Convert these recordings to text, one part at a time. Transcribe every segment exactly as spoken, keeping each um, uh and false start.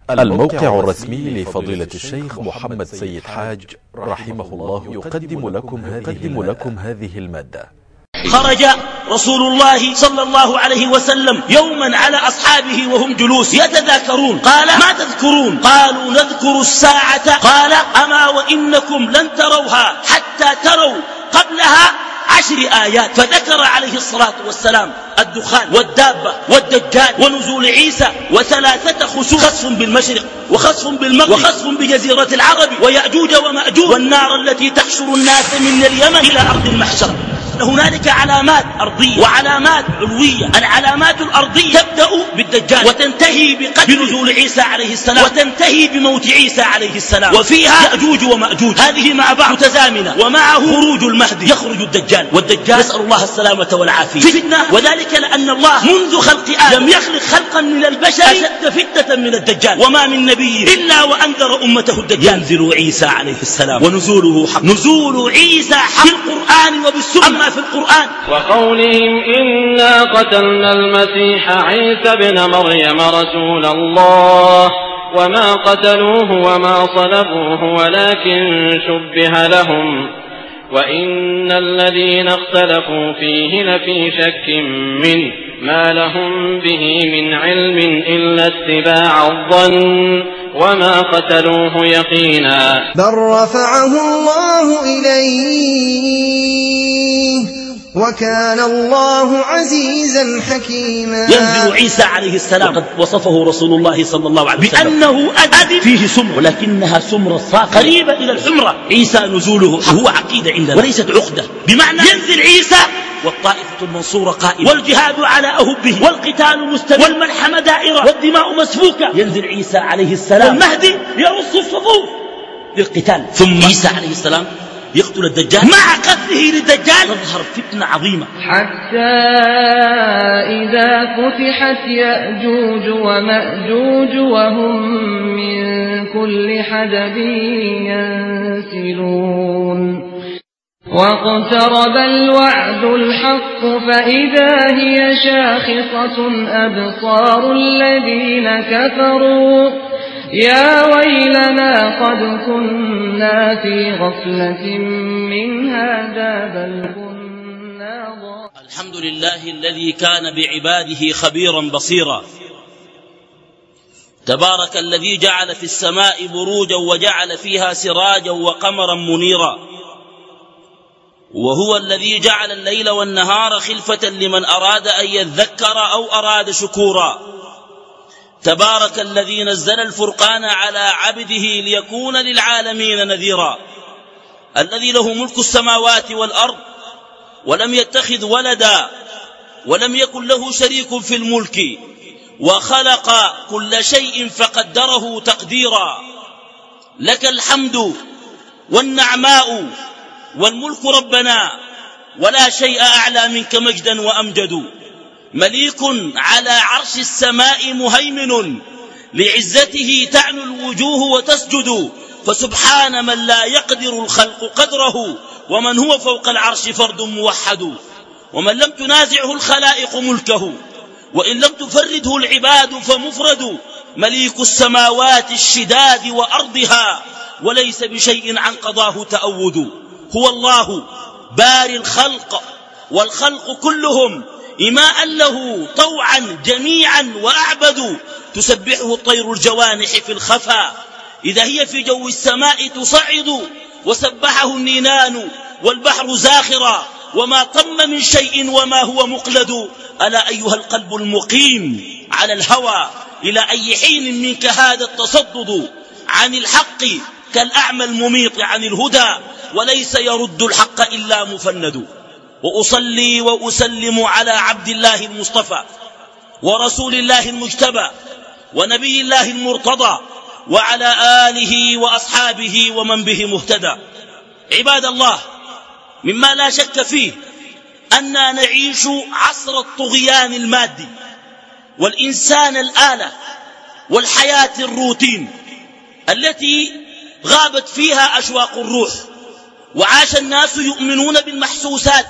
الموقع الرسمي لفضيلة الشيخ محمد سيد حاج رحمه الله يقدم لكم هذه, لكم هذه المادة. خرج رسول الله صلى الله عليه وسلم يوما على أصحابه وهم جلوس يتذاكرون، قال: ما تذكرون؟ قالوا: نذكر الساعة. قال: أما وإنكم لن تروها حتى تروا قبلها عشر آيات. فذكر عليه الصلاة والسلام الدخان والدابة والدجال ونزول عيسى وثلاثة خسوف، خسف بالمشرق وخسف بالمغرب وخسف بجزيرة العرب ويأجوج ومأجوج والنار التي تحشر الناس من اليمن إلى أرض المحشر. هنالك علامات أرضية وعلامات علوية. العلامات الأرضية تبدأ بالدجال وتنتهي بنزول عيسى عليه السلام وتنتهي بموت عيسى عليه السلام، وفيها يأجوج ومأجوج، هذه مع بعض متزامنة، ومعه خروج المهدي يخرج الدجال. والدجال نسأل الله السلامة والعافية فتنة، وذلك لأن الله منذ خلق آدم لم يخلق خلقا من البشر أشد فتنة من الدجال، وما من نبي إلا وأنذر أمته الدجال. ينزل عيسى عليه السلام ونزوله حق. نزول عيسى حق في القرآن وبالسنة في القرآن. وقولهم إنا قتلنا المسيح عيسى بن مريم رسول الله وما قتلوه وما صلبوه ولكن شبه لهم وإن الذين اختلفوا فيه لفي شك منه ما لهم به من علم إلا اتباع الظن وما قتلوه يقينا بل رفعه الله إليه وكان الله عزيزا حكيما. ينزل عيسى عليه السلام وقد وصفه رسول الله صلى الله عليه وسلم بأنه أدب فيه سمر، ولكنها سمر صافية قريبة إلى الحمرة. عيسى نزوله هو عقيدة عندنا وليست عقدة، بمعنى ينزل عيسى والطائفة المنصورة قائمة والجهاد على أهبه والقتال مستمر والملحمة دائرة والدماء مسفوكة. ينزل عيسى عليه السلام والمهدي يرص الصفوف للقتال، ثم عيسى عليه السلام يقتل الدجال. مع قتله للدجال تظهر فتنة عظيمة، حتى إذا فتحت يأجوج ومأجوج وهم من كل حدب ينسلون واقترب الوعد الحق فإذا هي شاخصة أبصار الذين كفروا يا ويلنا قد كنا في غفلة من هذا بل كنا ضالين. الحمد لله الذي كان بعباده خبيرا بصيرا. تبارك الذي جعل في السماء بروجا وجعل فيها سراجا وقمرا منيرا، وهو الذي جعل الليل والنهار خلفة لمن أراد أن يذكر أو أراد شكورا. تبارك الذي نزل الفرقان على عبده ليكون للعالمين نذيرا، الذي له ملك السماوات والأرض ولم يتخذ ولدا ولم يكن له شريك في الملك وخلق كل شيء فقدره تقديرا. لك الحمد والنعماء والملك ربنا ولا شيء أعلى منك مجدا وأمجد. مليك على عرش السماء مهيمن لعزته تعنو الوجوه وتسجد، فسبحان من لا يقدر الخلق قدره ومن هو فوق العرش فرد موحد، ومن لم تنازعه الخلائق ملكه وإن لم تفرده العباد فمفرد. مليك السماوات الشداد وأرضها وليس بشيء عن قضاه تأود. هو الله باري الخلق والخلق كلهم إماء له طوعا جميعا وأعبدوا. تسبحه الطير الجوانح في الخفا إذا هي في جو السماء تصعد، وسبحه النينان والبحر زاخرا وما طم من شيء وما هو مقلد. ألا أيها القلب المقيم على الهوى إلى أي حين منك هذا التصدد عن الحق كالأعمى المميط عن الهدى وليس يرد الحق إلا مفند. وأصلي وأسلم على عبد الله المصطفى ورسول الله المجتبى ونبي الله المرتضى وعلى آله وأصحابه ومن به مهتدى. عباد الله، مما لا شك فيه أننا نعيش عصر الطغيان المادي والإنسان الآلة والحياة الروتين التي غابت فيها أشواق الروح، وعاش الناس يؤمنون بالمحسوسات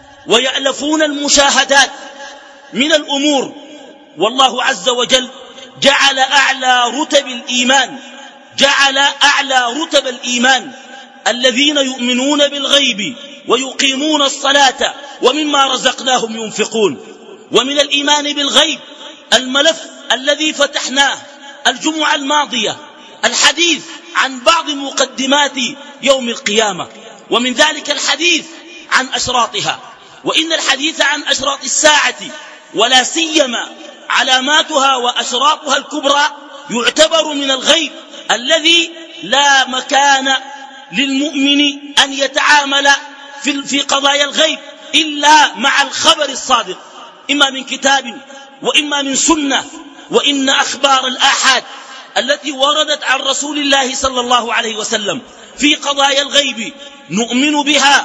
ويألفون المشاهدات من الأمور، والله عز وجل جعل أعلى رتب الإيمان جعل أعلى رتب الإيمان الذين يؤمنون بالغيب ويقيمون الصلاة ومما رزقناهم ينفقون. ومن الإيمان بالغيب الملف الذي فتحناه الجمعة الماضية، الحديث عن بعض مقدمات يوم القيامة، ومن ذلك الحديث عن أشراطها. وإن الحديث عن أشراط الساعة ولا سيما علاماتها وأشراطها الكبرى يعتبر من الغيب الذي لا مكان للمؤمن أن يتعامل في قضايا الغيب إلا مع الخبر الصادق، إما من كتاب وإما من سنة. وإن أخبار الآحاد التي وردت عن رسول الله صلى الله عليه وسلم في قضايا الغيب نؤمن بها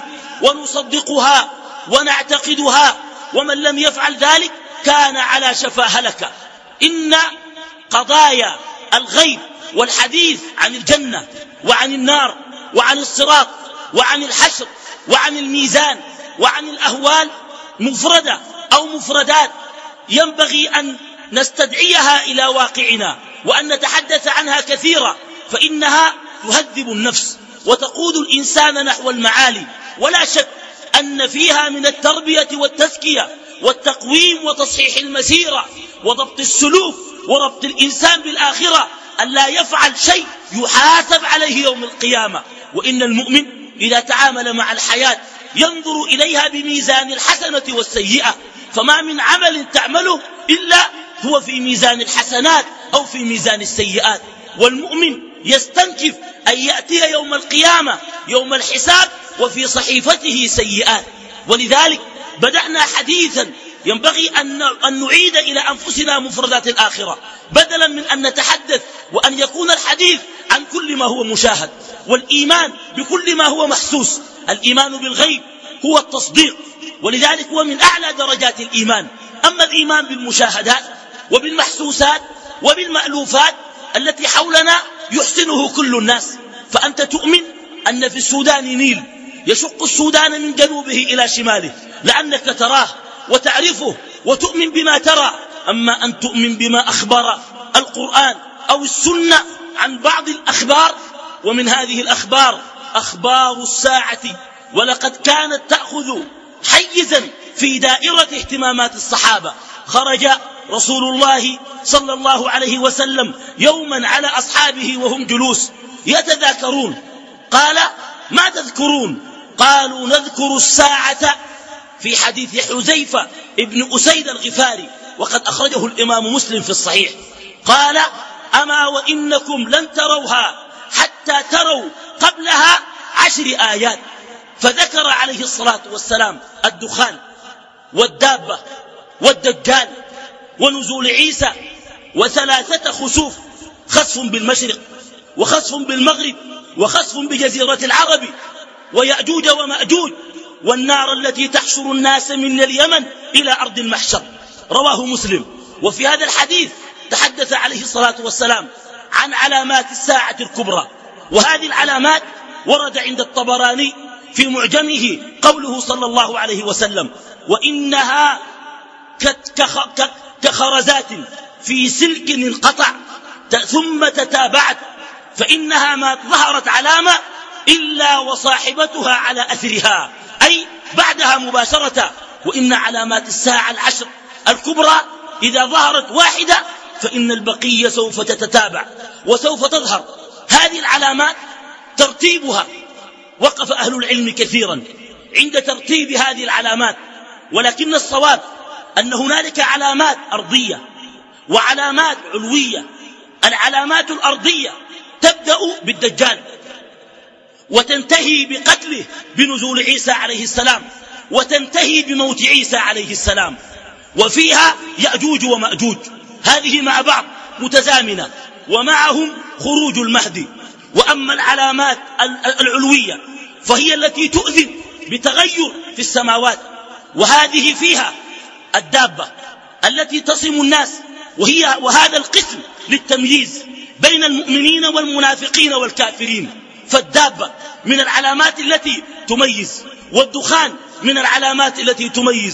ونصدقها ونعتقدها، ومن لم يفعل ذلك كان على شفا هلكة. إن قضايا الغيب والحديث عن الجنة وعن النار وعن الصراط وعن الحشر وعن الميزان وعن الأهوال مفردة أو مفردات ينبغي أن نستدعيها إلى واقعنا وأن نتحدث عنها كثيرا، فإنها تهذب النفس وتقود الإنسان نحو المعالي. ولا شك أن فيها من التربية والتزكية والتقويم وتصحيح المسيرة وضبط السلوك وربط الإنسان بالآخرة أن لا يفعل شيء يحاسب عليه يوم القيامة. وإن المؤمن إذا تعامل مع الحياة ينظر إليها بميزان الحسنة والسيئة، فما من عمل تعمله إلا هو في ميزان الحسنات أو في ميزان السيئات. والمؤمن يستنكف أن يأتي يوم القيامة يوم الحساب وفي صحيفته سيئات. ولذلك بدأنا حديثا ينبغي أن نعيد إلى أنفسنا مفردات الآخرة بدلا من أن نتحدث وأن يكون الحديث عن كل ما هو مشاهد، والإيمان بكل ما هو محسوس. الإيمان بالغيب هو التصديق، ولذلك هو من أعلى درجات الإيمان. أما الإيمان بالمشاهدات وبالمحسوسات وبالمألوفات التي حولنا يحسنه كل الناس، فأنت تؤمن أن في السودان نيل يشق السودان من جنوبه إلى شماله لأنك تراه وتعرفه وتؤمن بما ترى. أما أن تؤمن بما أخبر القرآن أو السنة عن بعض الأخبار، ومن هذه الأخبار أخبار الساعة، ولقد كانت تأخذ حيزا في دائرة اهتمامات الصحابة. خرج رسول الله صلى الله عليه وسلم يوما على أصحابه وهم جلوس يتذاكرون، قال: ما تذكرون؟ قالوا: نذكر الساعة، في حديث حذيفة ابن أسيد الغفاري وقد أخرجه الإمام مسلم في الصحيح. قال: أما وإنكم لن تروها حتى تروا قبلها عشر آيات. فذكر عليه الصلاة والسلام الدخان والدابة والدجال ونزول عيسى وثلاثة خسوف: خسف بالمشرق وخسف بالمغرب وخسف بجزيرة العرب ويأجوج ومأجوج، والنار التي تحشر الناس من اليمن إلى أرض المحشر. رواه مسلم. وفي هذا الحديث تحدث عليه الصلاة والسلام عن علامات الساعة الكبرى، وهذه العلامات ورد عند الطبراني في معجمه قوله صلى الله عليه وسلم: وإنها كخرزات في سلك انقطع ثم تتابعت، فإنها ما ظهرت علامة إلا وصاحبتها على أثرها، أي بعدها مباشرة. وإن علامات الساعة العشر الكبرى إذا ظهرت واحدة فإن البقية سوف تتتابع وسوف تظهر. هذه العلامات ترتيبها وقف أهل العلم كثيرا عند ترتيب هذه العلامات، ولكن الصواب أن هنالك علامات أرضية وعلامات علوية. العلامات الأرضية تبدأ بالدجال وتنتهي بقتله بنزول عيسى عليه السلام، وتنتهي بموت عيسى عليه السلام، وفيها يأجوج ومأجوج، هذه مع بعض متزامنة، ومعهم خروج المهدي. وأما العلامات العلوية فهي التي تؤذن بتغير في السماوات، وهذه فيها الدابة التي تصم الناس، وهي وهذا القسم للتمييز بين المؤمنين والمنافقين والكافرين. فالدابة من العلامات التي تميز، والدخان من العلامات التي تميز،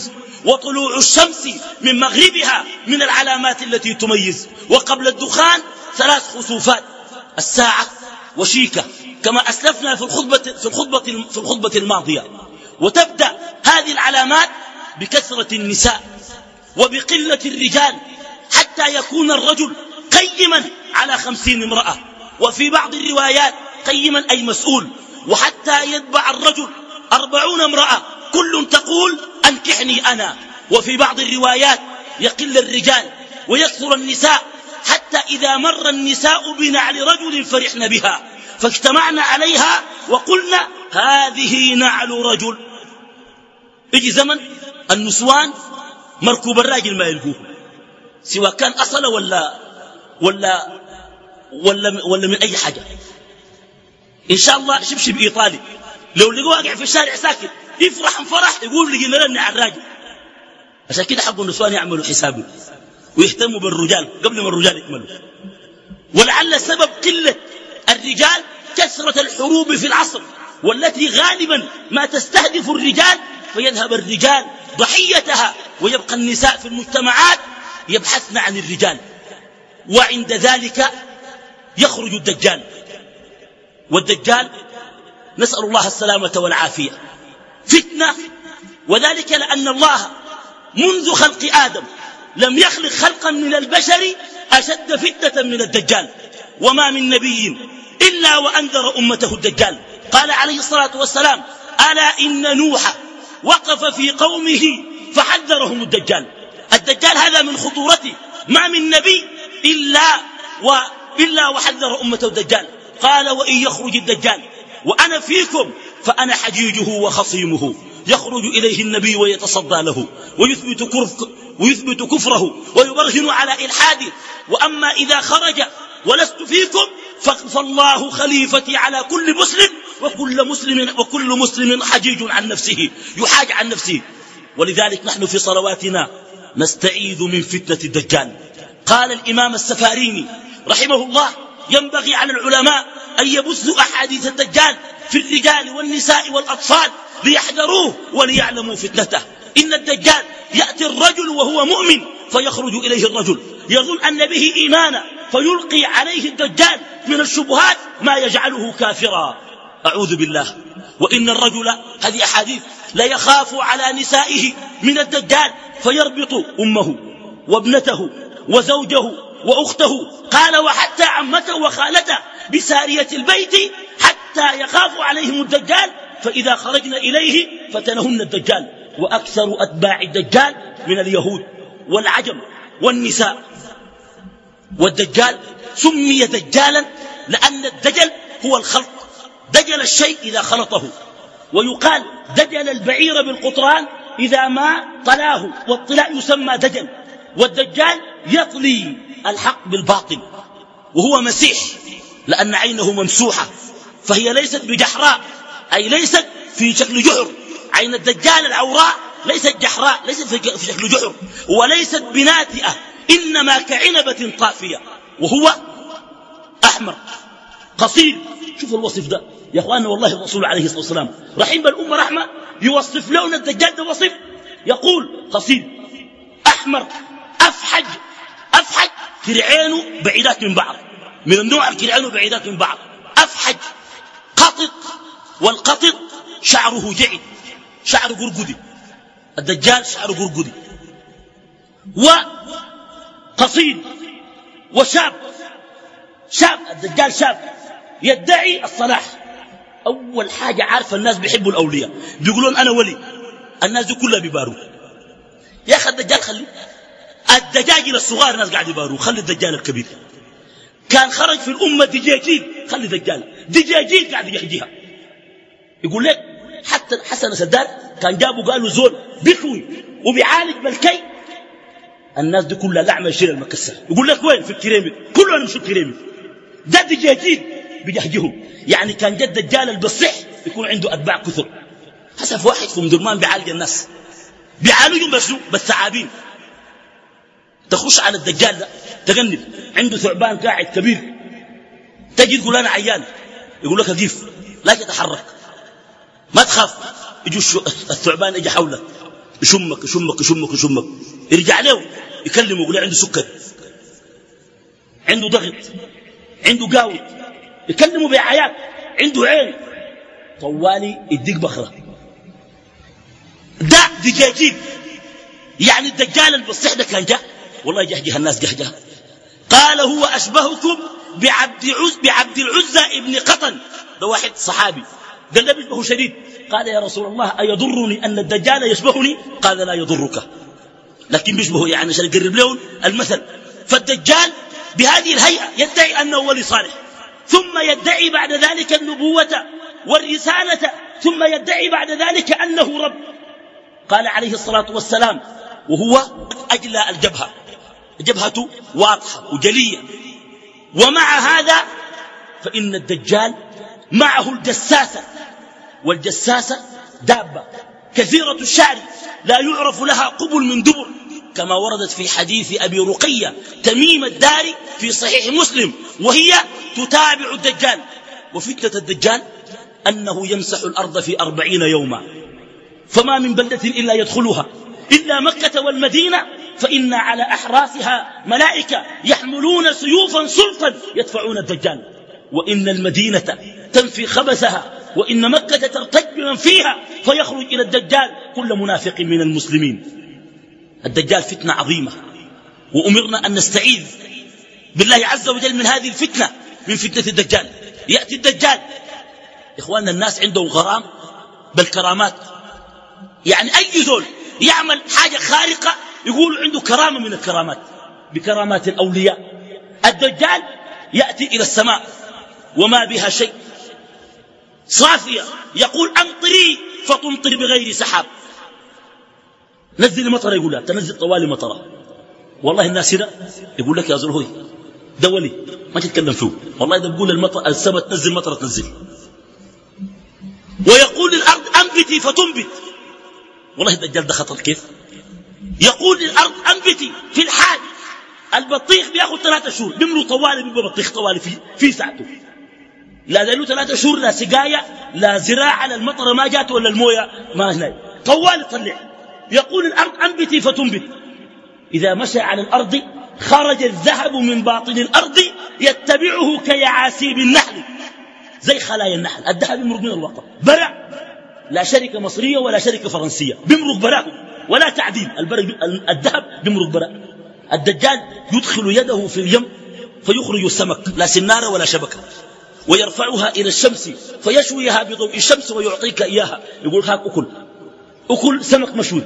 وطلوع الشمس من مغربها من العلامات التي تميز. وقبل الدخان ثلاث خسوفات: الساعة وشيكة، كما أسلفنا في الخطبة, في الخطبة, في الخطبة الماضية. وتبدأ هذه العلامات بكثرة النساء وبقلة الرجال، حتى يكون الرجل قيما على خمسين امرأة، وفي بعض الروايات قيما أي مسؤول، وحتى يتبع الرجل أربعون امرأة كل تقول أنكحني أنا. وفي بعض الروايات يقل الرجال ويكثر النساء، حتى إذا مر النساء بنعل رجل فرحن بها فاجتمعنا عليها وقلنا هذه نعل رجل. يجي زمن النسوان مركوب الراجل ما يلقوه، سواء كان أصل ولا, ولا, ولا, ولا من أي حاجة. إن شاء الله شبشب إيطالي لو لقوا واقع في الشارع ساكت يفرح انفرح يقول لقينا لنا على الراجل. عشان كده حق النسوان يعملوا حسابه ويهتموا بالرجال قبل ما الرجال يكملوا. ولعل سبب قلة الرجال كثرة الحروب في العصر، والتي غالبا ما تستهدف الرجال، فيذهب الرجال ضحيتها ويبقى النساء في المجتمعات يبحثن عن الرجال. وعند ذلك يخرج الدجال. والدجال نسأل الله السلامة والعافية فتنة، وذلك لأن الله منذ خلق آدم لم يخلق خلقا من البشر أشد فتنة من الدجال. وما من نبي إلا وأنذر أمته الدجال. قال عليه الصلاة والسلام: ألا إن نوح وقف في قومه فحذرهم الدجال. الدجال هذا من خطورته، ما من نبي إلا, و إلا وحذر أمته الدجال. قال: وإن يخرج الدجال وأنا فيكم فأنا حجيجه وخصيمه، يخرج إليه النبي ويتصدى له ويثبت, كفر ويثبت كفره ويبرهن على إلحاده. وأما إذا خرج ولست فيكم فالله خليفتي على كل مسلم، وكل مسلم, وكل مسلم حجيج عن نفسه، يحاج عن نفسه. ولذلك نحن في صلواتنا نستعيذ من فتنة الدجال. قال الإمام السفاريني رحمه الله: ينبغي على العلماء أن يبثوا أحاديث الدجال في الرجال والنساء والأطفال ليحذروه وليعلموا فتنته. إن الدجال يأتي الرجل وهو مؤمن فيخرج إليه الرجل يظن أن به إيمانا، فيلقي عليه الدجال من الشبهات ما يجعله كافرا، أعوذ بالله. وإن الرجل، هذه أحاديث، لا يخاف على نسائه من الدجال فيربط أمه وابنته وزوجه وأخته، قال: وحتى عمته وخالته بسارية البيت حتى يخاف عليهم الدجال، فإذا خرجنا إليه فتنهن الدجال. وأكثر أتباع الدجال من اليهود والعجم والنساء. والدجال سمي دجالا لأن الدجل هو الخلط، دجل الشيء إذا خلطه. ويقال دجل البعير بالقطران إذا ما طلاه، والطلاء يسمى دجل. والدجال يطلي الحق بالباطل، وهو مسيح لأن عينه ممسوحة، فهي ليست بجحراء، أي ليست في شكل جحر. عين الدجال العوراء ليست جحراء، ليست في شكل جحر، وليست بناتئة، إنما كعنبة طافية، وهو أحمر قصير. شوفوا الوصف ده يا أخواننا، والله الرسول عليه الصلاة والسلام رحيم بالأمة رحمة يوصف لون الدجال ده وصف، يقول: قصير أحمر أفحج. أفحج كرعينه بعيدات من بعض، من النوع كرعينه بعيدات من بعض. أفحج قطط، والقطط شعره جعد، شعر قرقدي. الدجال شعر قرقدي وقصير وشاب. شاب الدجال شاب يدعي الصلاح. أول حاجة عارف الناس بيحبوا الأولياء، بيقولون أنا ولي، الناس دي كلها بيباروا. يا أخي الدجال خلي الدجاجل الصغار الناس قاعد يباروا، خلي الدجال الكبير. كان خرج في الأمة دجاجيل، خلي الدجال دجاجيل قاعد يحجيها. يقول لك حتى حسن سداد كان جابوا قالوا زول بيكوي وبيعالج بالكي، الناس دي كلها لعمة الشير المكسر. يقول لك وين؟ في الكريمي، كلهم يمشوا الكريمي. ده دجاجيل بيحجيهم. يعني كان جد الدجال البصح يكون عنده أتباع كثر. حسب واحد في مدرمان بيعالج الناس، بيعالجهم بس بالثعابين. تخش على الدجال ده تجنب، عنده ثعبان قاعد كبير، تجي تقول أنا عيان، يقول لك كيف؟ لا تتحرك، ما تخاف، يجوا الثعبان يجي حولك، يشمك يشمك يشمك يشمك يرجع له يكلمه يقول له عنده سكر، عنده ضغط، عنده قاوي، يكلمه بعيات، عنده عين، طوالي يديك بخرة. ده دجاجيب. يعني الدجال البصيح ده كان جاء والله جهجه الناس جهجه. قال هو أشبهكم بعبد, عز بعبد العزى ابن قطن. ده واحد صحابي قال له بيشبهه شديد. قال يا رسول الله أيضرني أن الدجال يشبهني؟ قال لا يضرك، لكن بيشبهه يعني عشان يقرب لهم المثل. فالدجال بهذه الهيئة يدعي أنه ولي صالح، ثم يدعي بعد ذلك النبوة والرسالة، ثم يدعي بعد ذلك أنه رب. قال عليه الصلاة والسلام وهو أجلى الجبهة، جبهته واضحة وجلية، ومع هذا فإن الدجال معه الجساسة، والجساسة دابة كثيرة الشعر لا يعرف لها قبل من دبر، كما وردت في حديث أبي رقية تميم الداري في صحيح مسلم، وهي تتابع الدجال. وفتنة الدجال أنه يمسح الأرض في أربعين يوما، فما من بلدة إلا يدخلها إلا مكة والمدينة، فإن على أحراسها ملائكة يحملون سيوفا سلطا يدفعون الدجال، وإن المدينة تنفي خبثها، وإن مكة ترتج من فيها، فيخرج إلى الدجال كل منافق من المسلمين. الدجال فتنة عظيمة، وأمرنا أن نستعيذ بالله عز وجل من هذه الفتنة، من فتنة الدجال. يأتي الدجال إخواننا الناس عندهم غرام بالكرامات، يعني أي زول يعمل حاجة خارقة يقولوا عنده كرامة من الكرامات بكرامات الأولياء. الدجال يأتي إلى السماء وما بها شيء، صافية، يقول أمطري فتمطر بغير سحاب. نزل مطر يقول لها تنزل طوالي مطرة. والله الناس هنا يقول لك يا زلهوي ده ولي ما تتكلم فيه، والله إذا بقول المطر السماء تنزل مطرة تنزل. ويقول للأرض أنبتي فتنبت. والله الدجال ده خطر كيف. يقول للأرض أنبتي في الحال. البطيخ بياخذ ثلاثة شهور بيمروا طوالي، بيبقى بطيخ طوالي في, في ساعته، لا له ثلاثة شهور، لا سقاية لا زراعة، لا المطر ما جات ولا المويه ما هناك، طوالي طلع. يقول الأرض أنبتي فتنبت. إذا مشى على الأرض خرج الذهب من باطن الأرض يتبعه كيعاسيب النحل، زي خلايا النحل. الذهب يمرق من الوطن برع، لا شركة مصرية ولا شركة فرنسية، بيمرق برع ولا تعديل. الذهب بيمرق برع. الدجال يدخل يده في اليم فيخرج السمك، لا سنارة ولا شبكة، ويرفعها إلى الشمس فيشويها بضوء الشمس ويعطيك إياها. يقول هاك أكل أكل سمك مشوي.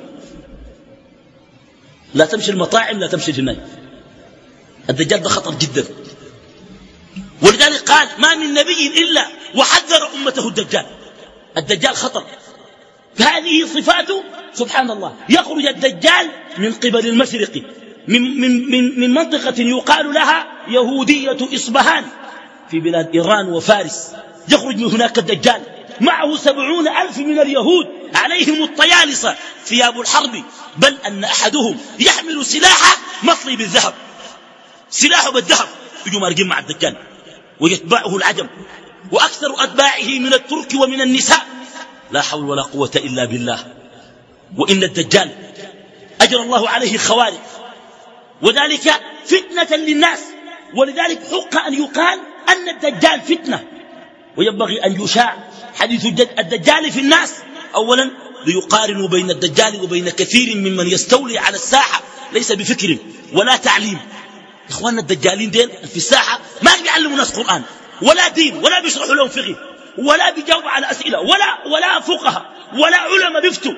لا تمشي المطاعم، لا تمشي الجناي. الدجال ده خطر جدا، ولذلك قال ما من نبي إلا وحذر أمته الدجال. الدجال خطر. هذه صفاته سبحان الله. يخرج الدجال من قبل المشرق، من, من, من, من منطقة يقال لها يهودية إصبهان في بلاد إيران وفارس. يخرج من هناك الدجال معه سبعون ألف من اليهود عليهم الطيالسة ثياب الحرب، بل أن أحدهم يحمل سلاحه مطلي بالذهب، سلاحه بالذهب. يجوا مارقين مع الدجال ويتبعه العجم، وأكثر أتباعه من الترك ومن النساء. لا حول ولا قوة إلا بالله. وإن الدجال أجر الله عليه خوارق، وذلك فتنة للناس. ولذلك حق أن يقال أن الدجال فتنة، وينبغي أن يشاع حديث الدجال في الناس. أولا ليقارنوا بين الدجال وبين كثير ممن يستولي على الساحة ليس بفكر ولا تعليم. إخواننا الدجالين دين في الساحة ما بيعلموا الناس قرآن ولا دين ولا بيشرحوا لهم فقه ولا بيجاوبوا على أسئلة ولا, ولا فقهاء ولا علماء بيفتوا.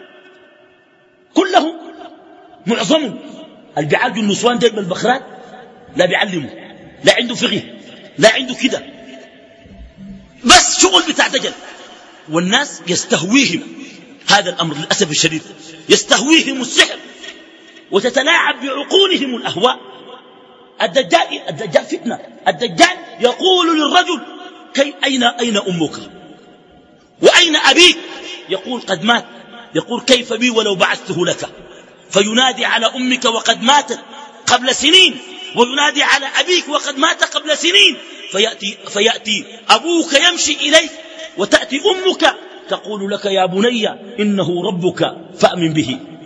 كلهم معظمهم اللي بيعالجوا النسوان دين بالبخرات لا بيعلموا، لا عنده فقه لا عنده كده، بس شغل بتاع دجل. والناس يستهويهم هذا الأمر للأسف الشديد، يستهويهم السحر وتتلاعب بعقولهم الأهواء. الدجال, الدجال فتنة. الدجال يقول للرجل كي أين, أين أمك وأين أبيك؟ يقول قد مات. يقول كيف بي ولو بعثته لك؟ فينادي على أمك وقد ماتت قبل سنين، وينادي على أبيك وقد مات قبل سنين. فيأتي, فيأتي أبوك يمشي إليك، وتأتي أمك تقول لك يا بني إنه ربك فأمن به.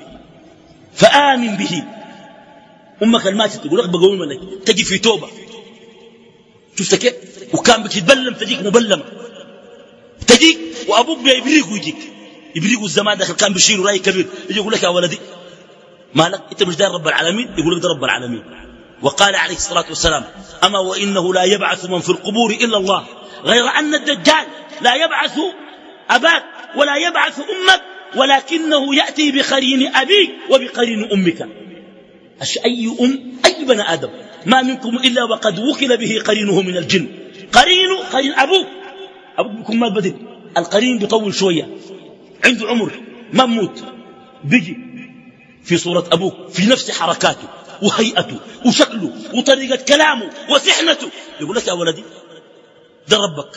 فآمن به. أمك الماتت تقول لك بقوم لك تجي في توبة. شفت كيف؟ وكان بتتبلم تجيك مبلمة، تجيك وأبوك بيبريك ويجيك يبريك. الزمان داخل كان بيشيلوا راي كبير يجي يقول لك يا ولدي مالك أنت مش داير رب العالمين؟ يقول لك ده رب العالمين. وقال عليه الصلاة والسلام أما وإنه لا يبعث من في القبور إلا الله، غير أن الدجال لا يبعث أباك ولا يبعث أمك، ولكنه يأتي بقرين أبيك وبقرين أمك. أي أم أي بني آدم ما منكم إلا وقد وكل به قرينه من الجن. قرينه قرين أبوك، أبوك بكم ما بدل. القرين بيطول شوية، عنده عمر ما موت، بيجي في صورة أبوك في نفس حركاته وهيئته وشكله وطريقة كلامه وسحنته. يقول لك يا ولدي ده ربك.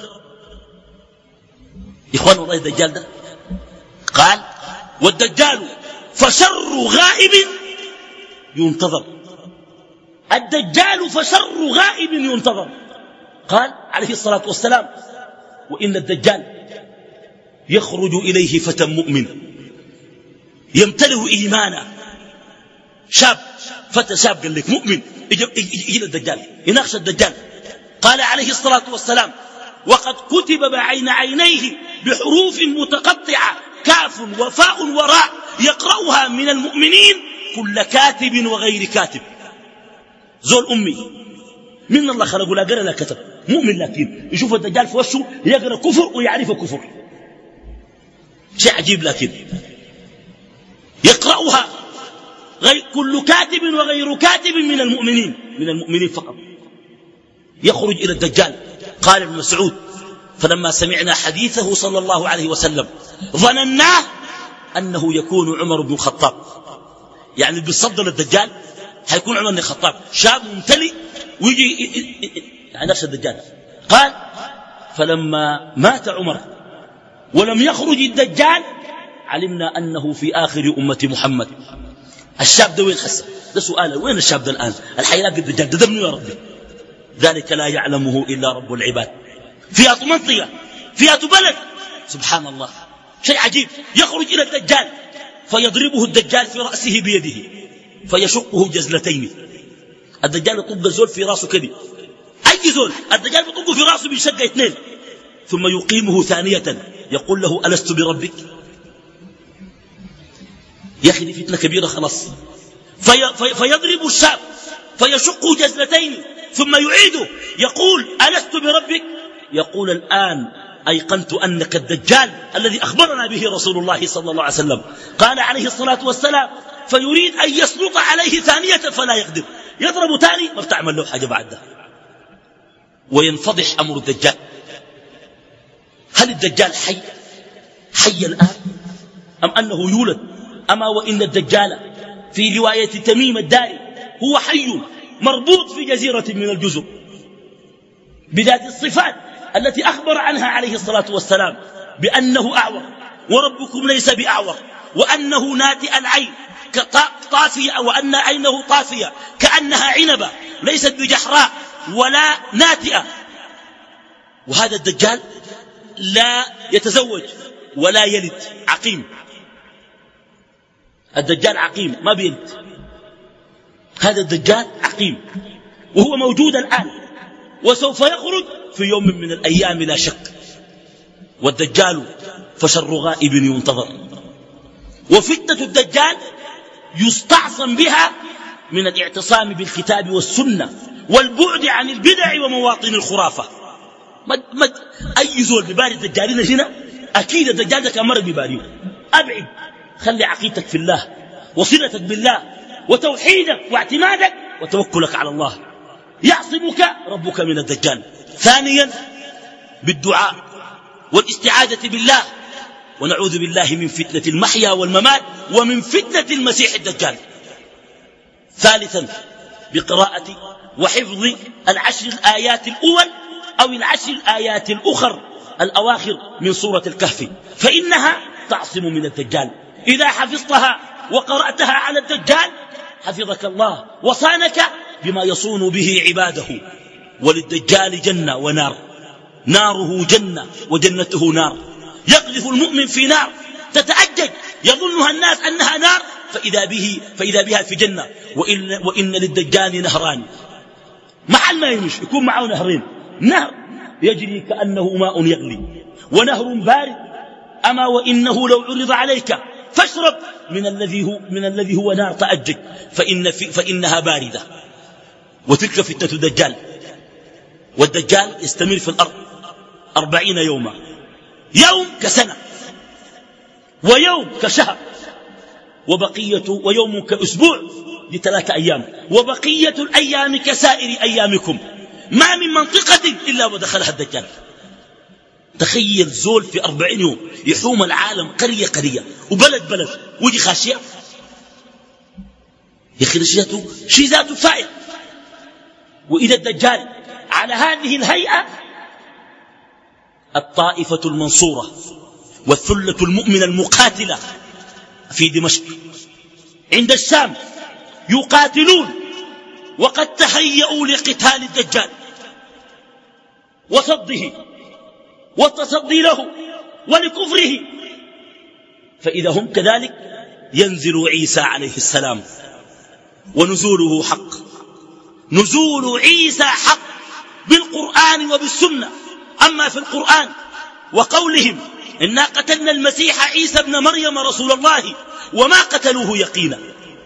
إخوان والله الدجال ده قال والدجال فشر غائب ينتظر. الدجال فشر غائب ينتظر. قال عليه الصلاة والسلام وإن الدجال يخرج إليه فتى مؤمن يمتلئ إيمانا. شاب فتى شاب قال لك مؤمن يجي الدجال يناقش الدجال. قال عليه الصلاة والسلام وقد كتب بين عينيه بحروف متقطعة كاف وفاء وراء يقرأها من المؤمنين كل كاتب وغير كاتب. زول أمي من الله خلقه لا قرأ لا كتب، مؤمن لكن يشوف الدجال في وشه يقرأ كفر ويعرف كفر. شيء عجيب. لكن يقرأها غير كل كاتب وغير كاتب من المؤمنين، من المؤمنين فقط. يخرج إلى الدجال. قال ابن مسعود فلما سمعنا حديثه صلى الله عليه وسلم ظنناه أنه يكون عمر بن الخطاب. يعني بيصدر الدجال هيكون عمر بن الخطاب شاب ممتلئ ويجي يعني نفس الدجال. قال فلما مات عمر ولم يخرج الدجال علمنا أنه في آخر أمة محمد. الشاب ده وين خسر؟ ده سؤال، وين الشاب ده الآن؟ الحيلاقي الدجال ده دمنه يا ربي. ذلك لا يعلمه إلا رب العباد. فئة منطقة فئة بلد سبحان الله شيء عجيب. يخرج إلى الدجال فيضربه الدجال في رأسه بيده فيشقه جزلتين. الدجال يطق الزول في رأسه كده، أي زول الدجال يطقه في رأسه بيشقه اثنين، ثم يقيمه ثانية يقول له ألست بربك؟ يا أخي دي فتنة كبيرة خلاص. في في فيضرب الشاب فيشقه جزلتين ثم يعيده يقول ألست بربك؟ يقول الآن أيقنت أنك الدجال الذي أخبرنا به رسول الله صلى الله عليه وسلم. قال عليه الصلاة والسلام فيريد أن يسلط عليه ثانية فلا يقدر، يضرب ثاني ما بتعمل له حاجة بعد ده. وينفضح أمر الدجال. هل الدجال حي حي الآن أم أنه يولد؟ أما وإن الدجال في رواية تميم الداري هو حي مربوط في جزيرة من الجزر بذات الصفات التي أخبر عنها عليه الصلاة والسلام بأنه أعور وربكم ليس بأعور، وأنه ناتئ العين طافية، وأن عينه طافية كأنها عنبة ليست بجحراء ولا ناتئة. وهذا الدجال لا يتزوج ولا يلد، عقيم. الدجال عقيم ما بيلد. هذا الدجال عقيم وهو موجود الآن وسوف يخرج في يوم من الأيام لا شك. والدجال فشر غائب ينتظر. وفتنة الدجال يستعصم بها من الاعتصام بالكتاب والسنة والبعد عن البدع ومواطن الخرافة. مد مد أي زول بباري الدجالين هنا أكيد الدجال ده كان مرق بباريه. أبعد، خلي عقيدتك في الله وصلتك بالله وتوحيدك واعتمادك وتوكلك على الله. يعصمك ربك من الدجال. ثانيا بالدعاء والاستعاذة بالله، ونعوذ بالله من فتنة المحيا والممات ومن فتنة المسيح الدجال. ثالثا بقراءة وحفظ العشر الآيات الأول أو العشر الآيات الأخر الأواخر من سورة الكهف، فإنها تعصم من الدجال. إذا حفظتها وقرأتها على الدجال حفظك الله وصانك بما يصون به عباده. وللدجال جنة ونار، ناره جنة وجنته نار. يقذف المؤمن في نار تتأجج يظنها الناس أنها نار فإذا, به فإذا بها في جنة. وإن, وإن للدجال نهران، محل ما يمشي يكون معه نهرين، نهر يجري كأنه ماء يغلي ونهر بارد. أما وإنه لو عرض عليك فاشرب من الذي هو, من الذي هو نار تأجج فإن في فإنها باردة. وتلك فتنة الدجال. والدجال يستمر في الأرض أربعين يوما، يوم كسنة ويوم كشهر وبقية ويوم كأسبوع لثلاثة أيام، وبقية الأيام كسائر أيامكم، ما من منطقة إلا ودخلها الدجال. تخيل زول في أربعين يوم يحوم العالم قرية قرية وبلد بلد ويجي خاشية. يخي شيء شيء ذاته فائق. وإذا الدجال على هذه الهيئة الطائفة المنصورة والثلة المؤمنة المقاتلة في دمشق عند الشام يقاتلون وقد تهيئوا لقتال الدجال وصده والتصدي له ولكفره. فإذا هم كذلك ينزل عيسى عليه السلام ونزوله حق. نزول عيسى حق بالقرآن وبالسنة. أما في القرآن وقولهم إنا قتلنا المسيح عيسى ابن مريم رسول الله وما قتلوه يقينا،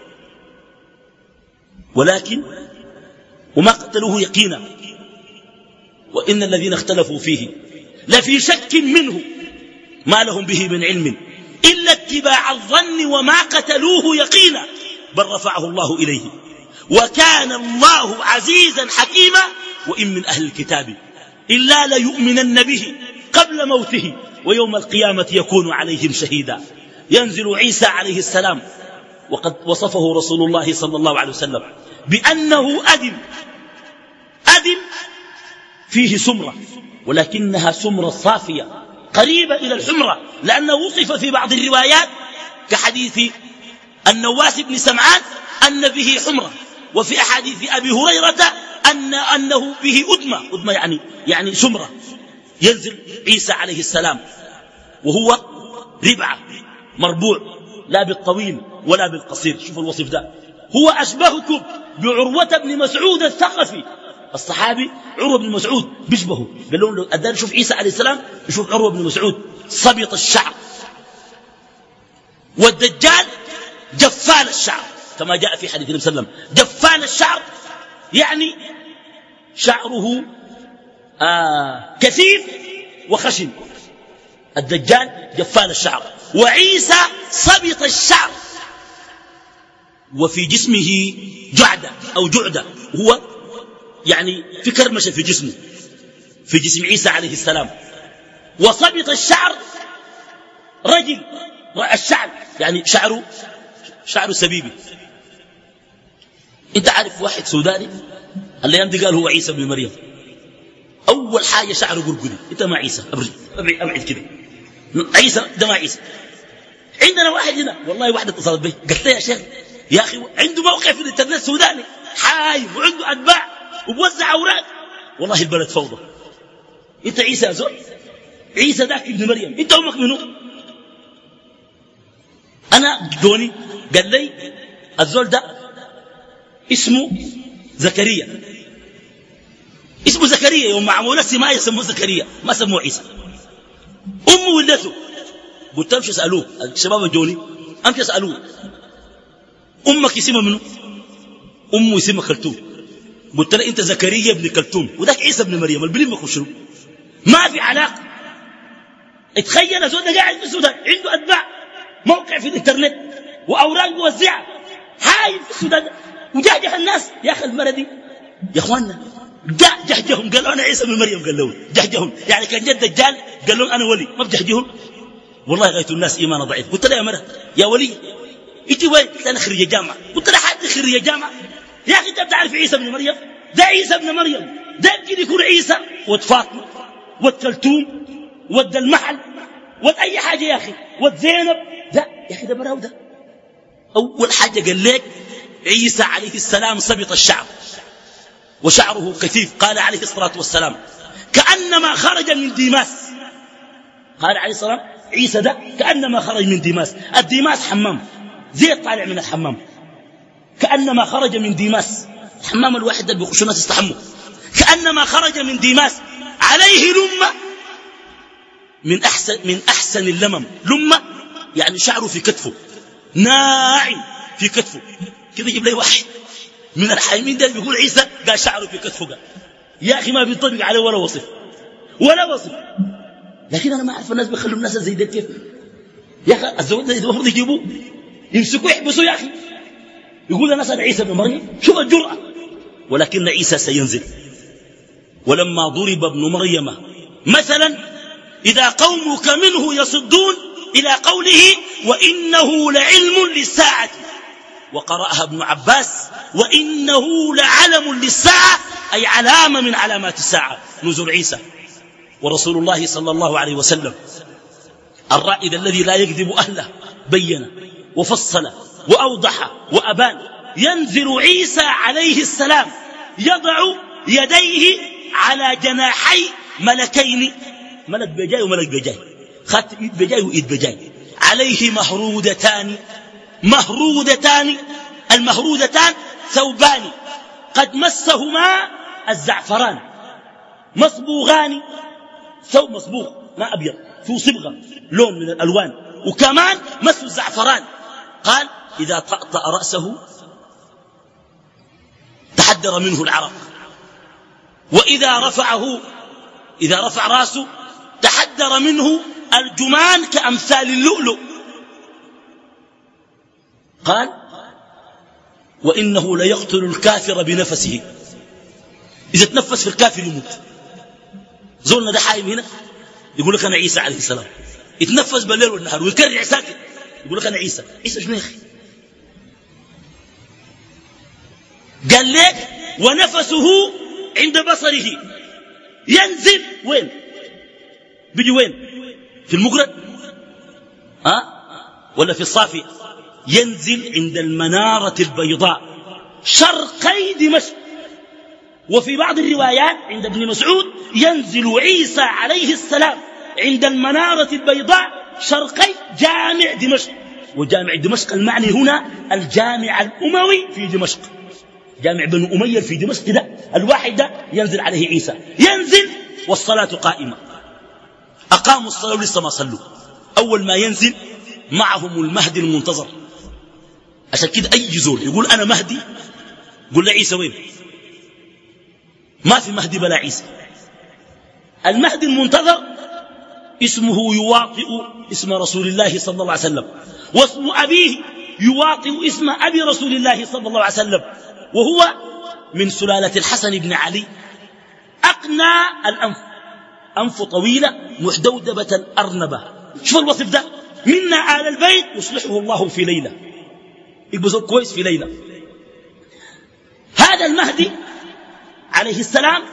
ولكن وما قتلوه يقينا وإن الذين اختلفوا فيه لفي شك منه ما لهم به من علم إلا اتباع الظن وما قتلوه يقينا بل رفعه الله إليه وكان الله عزيزا حكيما. وإن من أهل الكتاب إلا ليؤمنن به قبل موته ويوم القيامة يكون عليهم شهيدا. ينزل عيسى عليه السلام وقد وصفه رسول الله صلى الله عليه وسلم بأنه أدم أدم فيه سمرة، ولكنها سمرة صافية قريبة إلى الحمرة، لأنه وصف في بعض الروايات كحديث النواس بن سمعان أن به حمرة، وفي أحاديث أبي هريرة أن أنه به أدمة أدمة يعني, يعني سمرة. ينزل عيسى عليه السلام وهو ربعة مربوع لا بالطويل ولا بالقصير. شوفوا الوصف ده. هو أشبهكم بعروة بن مسعود الثقفي. الصحابي عروة بن مسعود بيشبهه، قال لهم لو أدان شوف عيسى عليه السلام يشوف عروة بن مسعود صبيط الشعر. والدجال جفال الشعر كما جاء في حديث النبي صلى الله عليه وسلم. جفال الشعر يعني شعره آه كثيف وخشن. الدجال جفال الشعر وعيسى صبيط الشعر وفي جسمه جعدة أو جعدة، هو يعني في كرمشة في جسمه في جسم عيسى عليه السلام. وصبيط الشعر رجل الشعر يعني شعره شعره سبيبي. انت عارف واحد سوداني اللي يمدي قال هو عيسى بن مريم، اول حاجه شعره قرقري. انت ما عيسى ابرد ابعد كده، عيسى ده ما عيسى. عندنا واحد هنا والله واحده اتصلت به قالت لي يا شيخ يا اخي عنده موقع في الانترنت سوداني حايب وعنده اتباع وبوزع اوراق، والله البلد فوضى. انت عيسى يا زول؟ عيسى ذاك ابن مريم، انت امك منو؟ انا جوني قال لي الزول ده اسمه زكريا، اسمه زكريا. يوم معمول ما يسموه زكريا ما سموه عيسى. امه ولدته. قلت امشي اسالوه الشباب جوني امشي اسالوه امك اسمها منو؟ امه اسمها كلثوم. قلت له انت زكريا ابن كلثوم وذاك عيسى ابن مريم البلين ما يخشوا ما في علاقه. اتخيل زول ده قاعد في السودان عنده اتباع موقع في الانترنت واوراق موزعه حايل في السودان وجهجه الناس. يا اخي المرضي يا اخواننا جهجهم قالوا انا عيسى بن مريم، قال لهم جهجهم يعني كان جد دجال قال لهم انا ولي ما بجهجهم. والله غايت الناس ايمانه ضعيف. قلت له يا مرض يا ولي انت وين؟ قلت انا خريج جامعه. قلت له حد خريج جامعه يا اخي؟ انت بتعرف عيسى بن مريم؟ ده عيسى بن مريم ده يمكن يكون عيسى ود فاطمه ود كلثوم ود المحل ود اي حاجه يا اخي ود زينب. لا يا اخي ده براو ده. اول حاجه قال لك عيسى عليه السلام صبط الشعر وشعره كثيف. قال عليه الصلاه والسلام كانما خرج من ديماس. قال عليه الصلاه عيسى ده كأنما خرج من ديماس. الديماس حمام زيت طالع من الحمام، كأنما خرج من ديماس. الحمام الواحد ده بيخشوا الناس يستحموا، كأنما خرج من ديماس. عليه لمة من أحسن, من أحسن اللمم. لمة يعني شعره في كتفه، ناعم في كتفه كده. يجيب لي واحد من الحايمين ده بيقول عيسى قال شعره في كتفه قال. يا أخي ما بينطبق عليه ولا وصف ولا وصف. لكن أنا ما أعرف الناس بيخلوا الناس زي ده كيف. يا أخي الزواج ده المفروض يجيبوه يمسكوه يحبسوه يا أخي. يقول الناس هذا عيسى بن مريم، شوف الجرأة. ولكن عيسى سينزل. ولما ضرب ابن مريم مثلا إذا قومك منه يصدون إلى قوله وإنه لعلم للساعة، وقرأها ابن عباس وإنه لعلم للساعة، أي علامة من علامات الساعة نزول عيسى. ورسول الله صلى الله عليه وسلم الرائد الذي لا يكذب أهله بين وفصل وأوضح وأبان. ينزل عيسى عليه السلام يضع يديه على جناحي ملكين، ملك بجاي وملك بجاي، خاتم إيد بجاي وإيد بجاي، عليه مهرودتان. مهرودتان، المهرودتان ثوبان قد مسهما الزعفران، مصبوغان، ثوب مصبوغ ما أبيض فيه صبغة لون من الألوان، وكمان مس الزعفران. قال إذا طأطأ رأسه تحدر منه العرق، وإذا رفعه إذا رفع رأسه تحدر منه الجمان كأمثال اللؤلؤ. قال وإنه ليقتل الكافر بنفسه، إذا تنفس في الكافر يموت. زولنا ده حايم هنا يقول لك أنا عيسى عليه السلام، يتنفس بالليل والنهار ويكرع ساكت يقول لك أنا عيسى. عيسى شنو يا أخي؟ قال لك ونفسه عند بصره ينزل وين؟ بيجي وين؟ في المقرد ها ولا في الصافي؟ ينزل عند المنارة البيضاء شرقي دمشق. وفي بعض الروايات عند ابن مسعود ينزل عيسى عليه السلام عند المنارة البيضاء شرقي جامع دمشق. وجامع دمشق المعني هنا الجامع الأموي في دمشق، جامع بنو أمية في دمشق ده الواحد ده ينزل عليه عيسى. ينزل والصلاة قائمة، أقاموا الصلاة ولسه ما صلوا. أول ما ينزل معهم المهدي المنتظر. عشان كده أي زول يقول أنا مهدي قل له عيسى وين؟ ما في مهدي بلا عيسى. المهدي المنتظر اسمه يواطئ اسم رسول الله صلى الله عليه وسلم، واسم أبيه يواطئ اسم أبي رسول الله صلى الله عليه وسلم، وهو من سلالة الحسن بن علي. أقنى الأنف، أنف طويلة محدودبة أرنبة. شوف الوصف ده، منا آل البيت يصلحه الله في ليلة، يقبضوا كويس في ليلة. هذا المهدي عليه السلام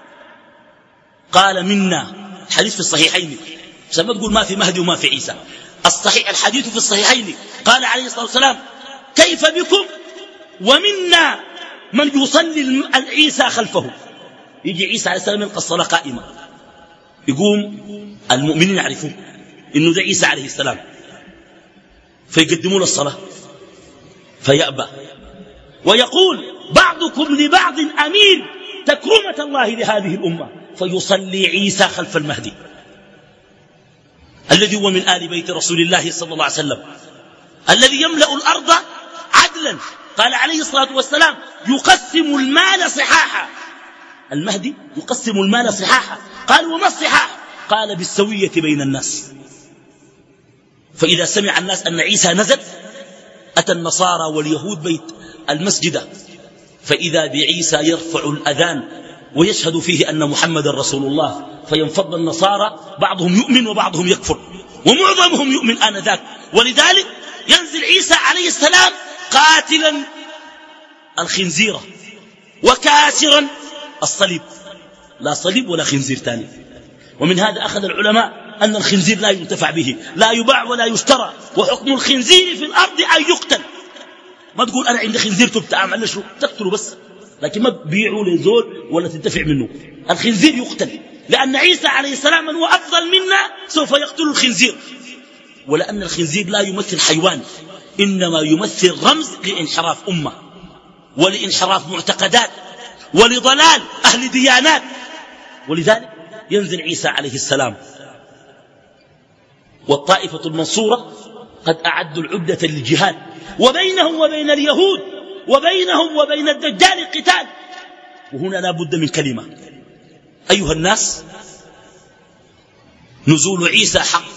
قال منا، الحديث في الصحيحين عشان ما تقول ما في مهدي وما في عيسى. الصحيح الحديث في الصحيحين قال عليه الصلاة والسلام كيف بكم ومنا من يصلي العيسى خلفه. يجي عيسى عليه السلام يلقى الصلاة قائمة، يقوم المؤمنين يعرفون إنه ده عيسى عليه السلام، فيقدمون الصلاة فيأبى ويقول بعضكم لبعض أمين تكرمة الله لهذه الأمة، فيصلي عيسى خلف المهدي الذي هو من آل بيت رسول الله صلى الله عليه وسلم، الذي يملأ الأرض عدلا. قال عليه الصلاة والسلام يقسم المال صحاحا. المهدي يقسم المال صحاحا. قال وما الصحاح؟ قال بالسوية بين الناس. فإذا سمع الناس أن عيسى نزل أتى النصارى واليهود بيت المسجد، فإذا بعيسى يرفع الأذان ويشهد فيه أن محمد رسول الله، فينفض النصارى بعضهم يؤمن وبعضهم يكفر ومعظمهم يؤمن آنذاك. ولذلك ينزل عيسى عليه السلام قاتلا الخنزيرة وكاسرا الصليب، لا صليب ولا خنزير تاني. ومن هذا أخذ العلماء أن الخنزير لا ينتفع به، لا يباع ولا يشترى، وحكم الخنزير في الأرض أن يقتل. ما تقول أنا عندي خنزير تبت أعمل شو تقتله بس، لكن ما تبيعه لزول ولا تنتفع منه. الخنزير يقتل، لأن عيسى عليه السلام من هو أفضل منا سوف يقتل الخنزير. ولأن الخنزير لا يمثل حيوان، إنما يمثل رمز لانحراف أمة ولانحراف معتقدات ولضلال أهل ديانات. ولذلك ينزل عيسى عليه السلام، والطائفة المنصورة قد أعدوا العدة للجهاد، وبينهم وبين اليهود وبينهم وبين الدجال قتال. وهنا لا بد من كلمة: أيها الناس، نزول عيسى حق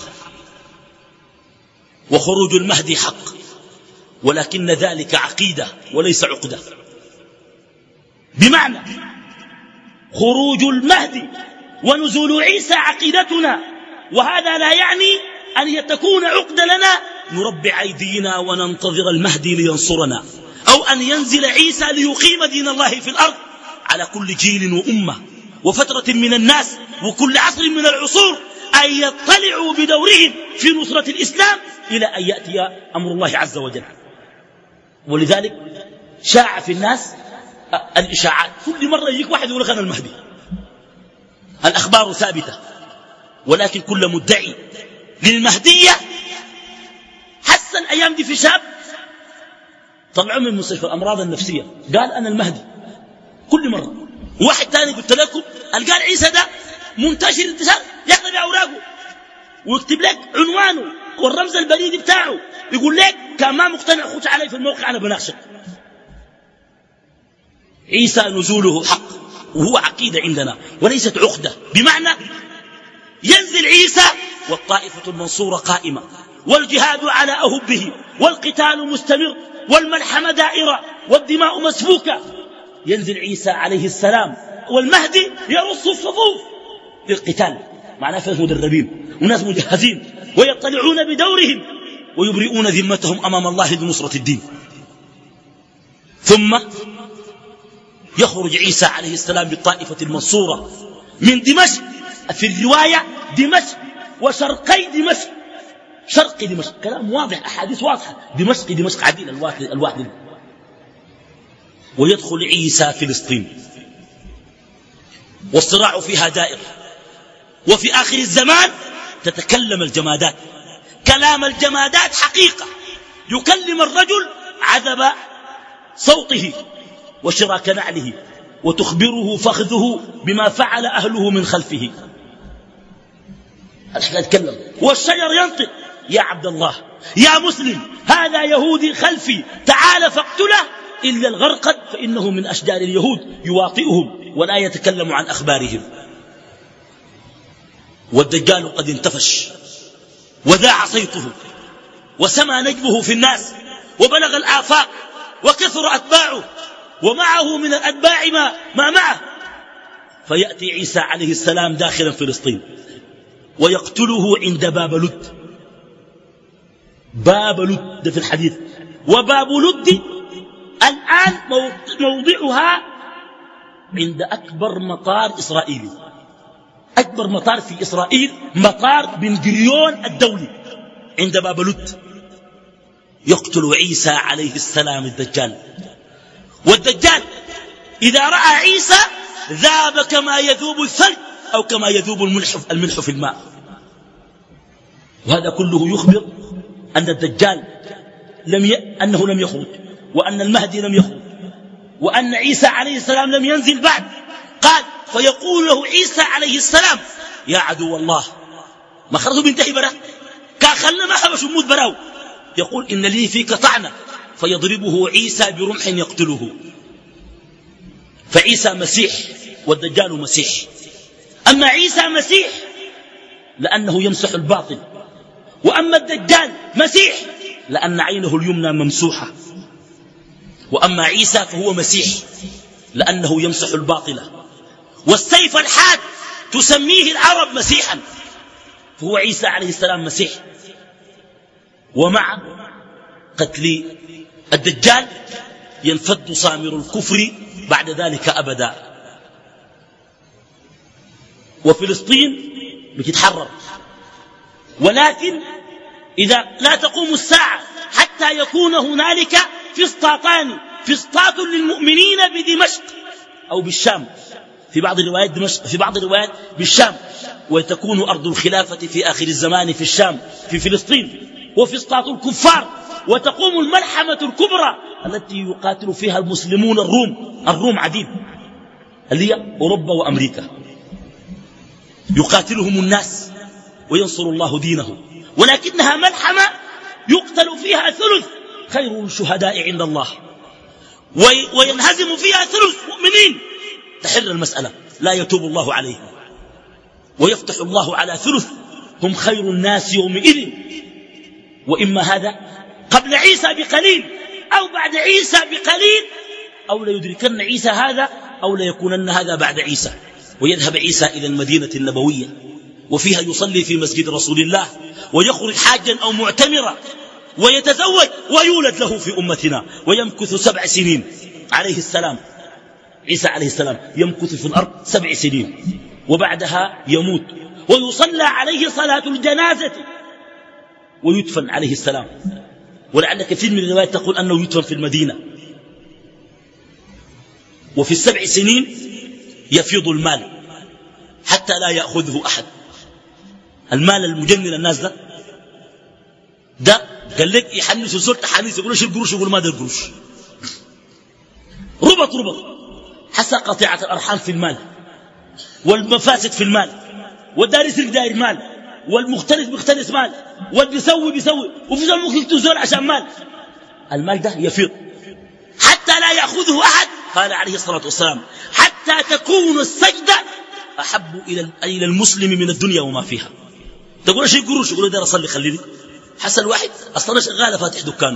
وخروج المهدي حق، ولكن ذلك عقيدة وليس عقدة. بمعنى خروج المهدي ونزول عيسى عقيدتنا، وهذا لا يعني أن تكون عقدة لنا نربع أيدينا وننتظر المهدي لينصرنا، أو أن ينزل عيسى ليقيم دين الله في الأرض. على كل جيل وأمة وفترة من الناس وكل عصر من العصور أن يطلعوا بدورهم في نصرة الإسلام إلى أن يأتي أمر الله عز وجل. ولذلك شاع في الناس الإشاعات، كل مرة يجيك واحد يقول لك أنا المهدي. الأخبار ثابتة، ولكن كل مدعي للمهدية حس الأيام دي في شاب طلعوا من مستشفى الأمراض النفسية قال أنا المهدي كل مرة. واحد تاني قلت لكم قال عيسى ده منتشر انتشار، ياخذ بأوراقه ويكتب لك عنوانه والرمز البريدي بتاعه، يقول لك كان ما مقتنع خش علي في الموقع أنا بناقشك. عيسى نزوله حق وهو عقيدة عندنا وليست عقدة. بمعنى ينزل عيسى والطائفة المنصورة قائمة، والجهاد على أهبه، والقتال مستمر، والملحمة دائرة، والدماء مسفوكة. ينزل عيسى عليه السلام والمهدي يرص الصفوف للقتال، معناه فيه مدربين وناس مجهزين ويطلعون بدورهم ويبرئون ذمتهم أمام الله لنصرة الدين. ثم يخرج عيسى عليه السلام بالطائفة المنصورة من دمشق، في الرواية دمشق وشرقي دمشق، شرق دمشق، كلام واضح، أحاديث واضحة، دمشق دمشق عديل الواحد الواحد. ويدخل عيسى فلسطين والصراع فيها دائر، وفي آخر الزمان تتكلم الجمادات، كلام الجمادات حقيقة، يكلم الرجل عذب صوته وشراك نعله، وتخبره فخذه بما فعل أهله من خلفه. الحين يتكلم والشجر ينطق: يا عبد الله يا مسلم، هذا يهودي خلفي، تعال فاقتله، إلا الغرقد فإنه من أشجار اليهود يواطئهم ولا يتكلم عن أخبارهم. والدجال قد انتفش وذاع صيته وسمى نجمه في الناس وبلغ الآفاق وكثر أتباعه، ومعه من الأتباع ما, ما معه. فيأتي عيسى عليه السلام داخلا فلسطين ويقتله عند باب لد. باب لد في الحديث، وباب لد الآن موضعها عند أكبر مطار إسرائيلي، أكبر مطار في إسرائيل مطار بن غوريون الدولي عند باب لد. يقتل عيسى عليه السلام الدجال، والدجال إذا رأى عيسى ذاب كما يذوب الثلج أو كما يذوب الملح, الملح في الماء. وهذا كله يخبر أن الدجال لم ي... أنه لم يخرج، وأن المهدي لم يخرج، وأن عيسى عليه السلام لم ينزل بعد. قال: فيقول له عيسى عليه السلام: يا عدو الله، ما خرجه بينتهي برا، كان خلنا ما حبش يموت براو، يقول: إن لي فيك طعنة، فيضربه عيسى برمح يقتله. فعيسى مسيح والدجال مسيح. أما عيسى مسيح لأنه يمسح الباطل، وأما الدجال مسيح لأن عينه اليمنى ممسوحة. وأما عيسى فهو مسيح لأنه يمسح الباطل، والسيف الحاد تسميه العرب مسيحا، فهو عيسى عليه السلام مسيح. ومع قتل الدجال ينفد صامر الكفر بعد ذلك أبدا. وفلسطين بتتحرر، ولكن إذا لا تقوم الساعة حتى يكون هنالك فسطاطان، فسطاط للمؤمنين بدمشق أو بالشام، في بعض الروايات دمشق، في بعض الروايات بالشام، وتكون أرض الخلافة في آخر الزمان في الشام في فلسطين وفي اسقاط الكفار، وتقوم الملحمة الكبرى التي يقاتل فيها المسلمون الروم. الروم عديد اللي هي أوروبا وأمريكا، يقاتلهم الناس وينصر الله دينه، ولكنها ملحمة يقتل فيها ثلث خير الشهداء عند الله، وينهزم فيها ثلث مؤمنين. تحر المسألة، لا يتوب الله عليهم، ويفتح الله على ثلث هم خير الناس يومئذ، وإما هذا قبل عيسى بقليل أو بعد عيسى بقليل، أو ليدركن عيسى هذا أو ليكونن هذا بعد عيسى. ويذهب عيسى إلى المدينة النبوية وفيها يصلي في مسجد رسول الله، ويخرج حاجا أو معتمرا، ويتزوج ويولد له في أمتنا، ويمكث سبع سنين عليه السلام. عيسى عليه السلام يمكث في الأرض سبع سنين، وبعدها يموت ويصلى عليه صلاة الجنازة ويدفن عليه السلام. ولعل كثير من الروايات تقول أنه يدفن في المدينة. وفي السبع سنين يفيض المال حتى لا يأخذه أحد. المال المجنن الناس ده ده قال لك يحنس الزول تحنيس، يقول له القروش، يقول ما ده القروش. ربط ربط حسى قطيعة الأرحام في المال، والمفاسد في المال، والدار يسرق داير مال، والمختلس بيختلس مال، والبيسوي بيسوي، وفي زول ممكن يقتل زول عشان مال. المال ده يفيض حتى لا يأخذه أحد. قال عليه الصلاة والسلام حتى تكون السجدة أحب إلى المسلم من الدنيا وما فيها. تقول شيء قروش، يقول له دار أصلي خليني. حسن واحد أصلا شغالة فاتح دكانه،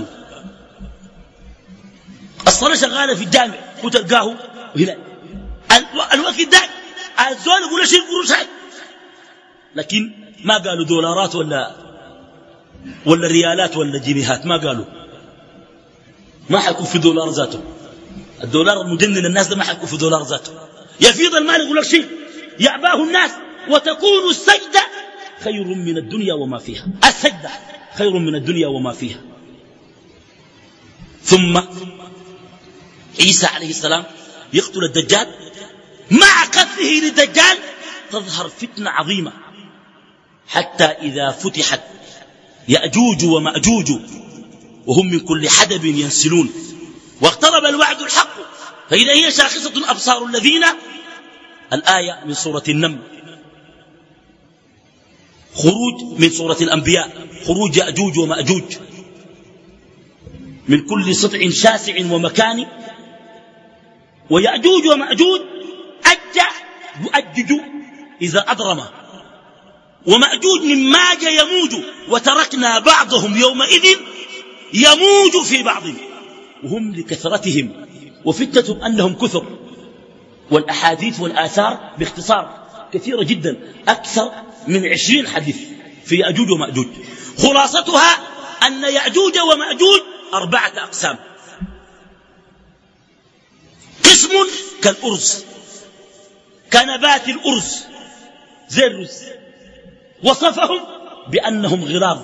أصلا شغالة في الجامع وتلقاه هنا الوقت ده الزول يقول له شيء قروش هاي، لكن ما قالوا دولارات ولا ولا ريالات ولا جنيهات، ما قالوا. ما حيكون في دولار ذاته، الدولار المجنن الناس ده ما حيكون في دولار ذاته. يفيض المال يقول لك شيء يعباه الناس، وتكون السجدة خير من الدنيا وما فيها. السجدة خير من الدنيا وما فيها. ثم عيسى عليه السلام يقتل الدجال. مع قتله للدجال تظهر فتنة عظيمة، حتى إذا فتحت يأجوج ومأجوج وهم من كل حدب ينسلون، واقترب الوعد الحق فإذا هي شاخصة أبصار الذين. الآية من سورة النمل. خروج من سورة الأنبياء، خروج يأجوج ومأجوج من كل سطع شاسع ومكان. ويأجوج ومأجوج أجى يؤجج إذا أضرم، ومأجوج من ماج يموج، وتركنا بعضهم يومئذ يموج في بعض، وهم لكثرتهم وفتنتهم أنهم كثر. والأحاديث والآثار باختصار كثيرة جدا، أكثر من عشرين حديث في يأجوج ومأجوج. خلاصتها أن يأجوج ومأجوج أربعة أقسام. قسم كالأرز، كنبات الأرز زي الرز، وصفهم بأنهم غلاظ،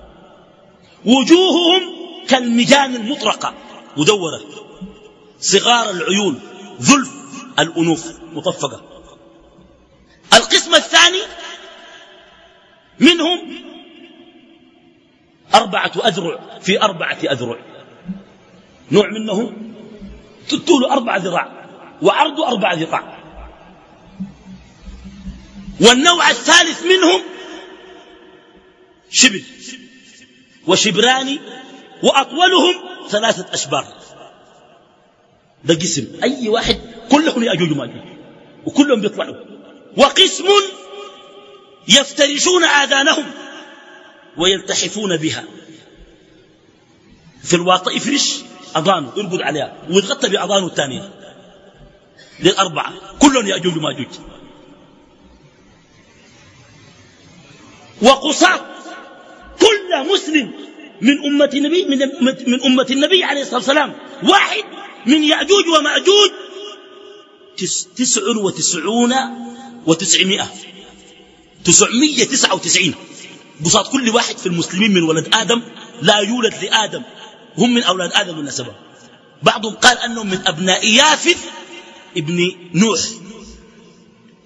وجوههم كالمجان المطرقة مدورة، صغار العيون، ذلف الأنوف مطفقة. القسم الثاني منهم أربعة أذرع في أربعة أذرع، نوع منه طول أربع ذراع وعرض أربع ذراع. والنوع الثالث منهم شبر وشبران وأطولهم ثلاثة أشبار. ده قسم أي واحد كلهم يأجوج ومأجوج وكلهم بيطلعوا. وقسم يفترشون آذانهم ويلتحفون بها، في الواطئ يفرش أضانه يرقد عليها ويتغطى بأضانه الثانية. للأربعة كلهم يأجوج ومأجوج. وقصاص كل مسلم من أمة النبي من, من أمة النبي عليه الصلاة والسلام واحد من يأجوج ومأجوج تس تسع وتسعون وتسعمائة تسعمية تسعة وتسعين بساط. كل واحد في المسلمين من ولد آدم لا يولد لآدم، هم من أولاد آدم والنسبة. بعضهم قال أنهم من أبناء يافث ابن نوح،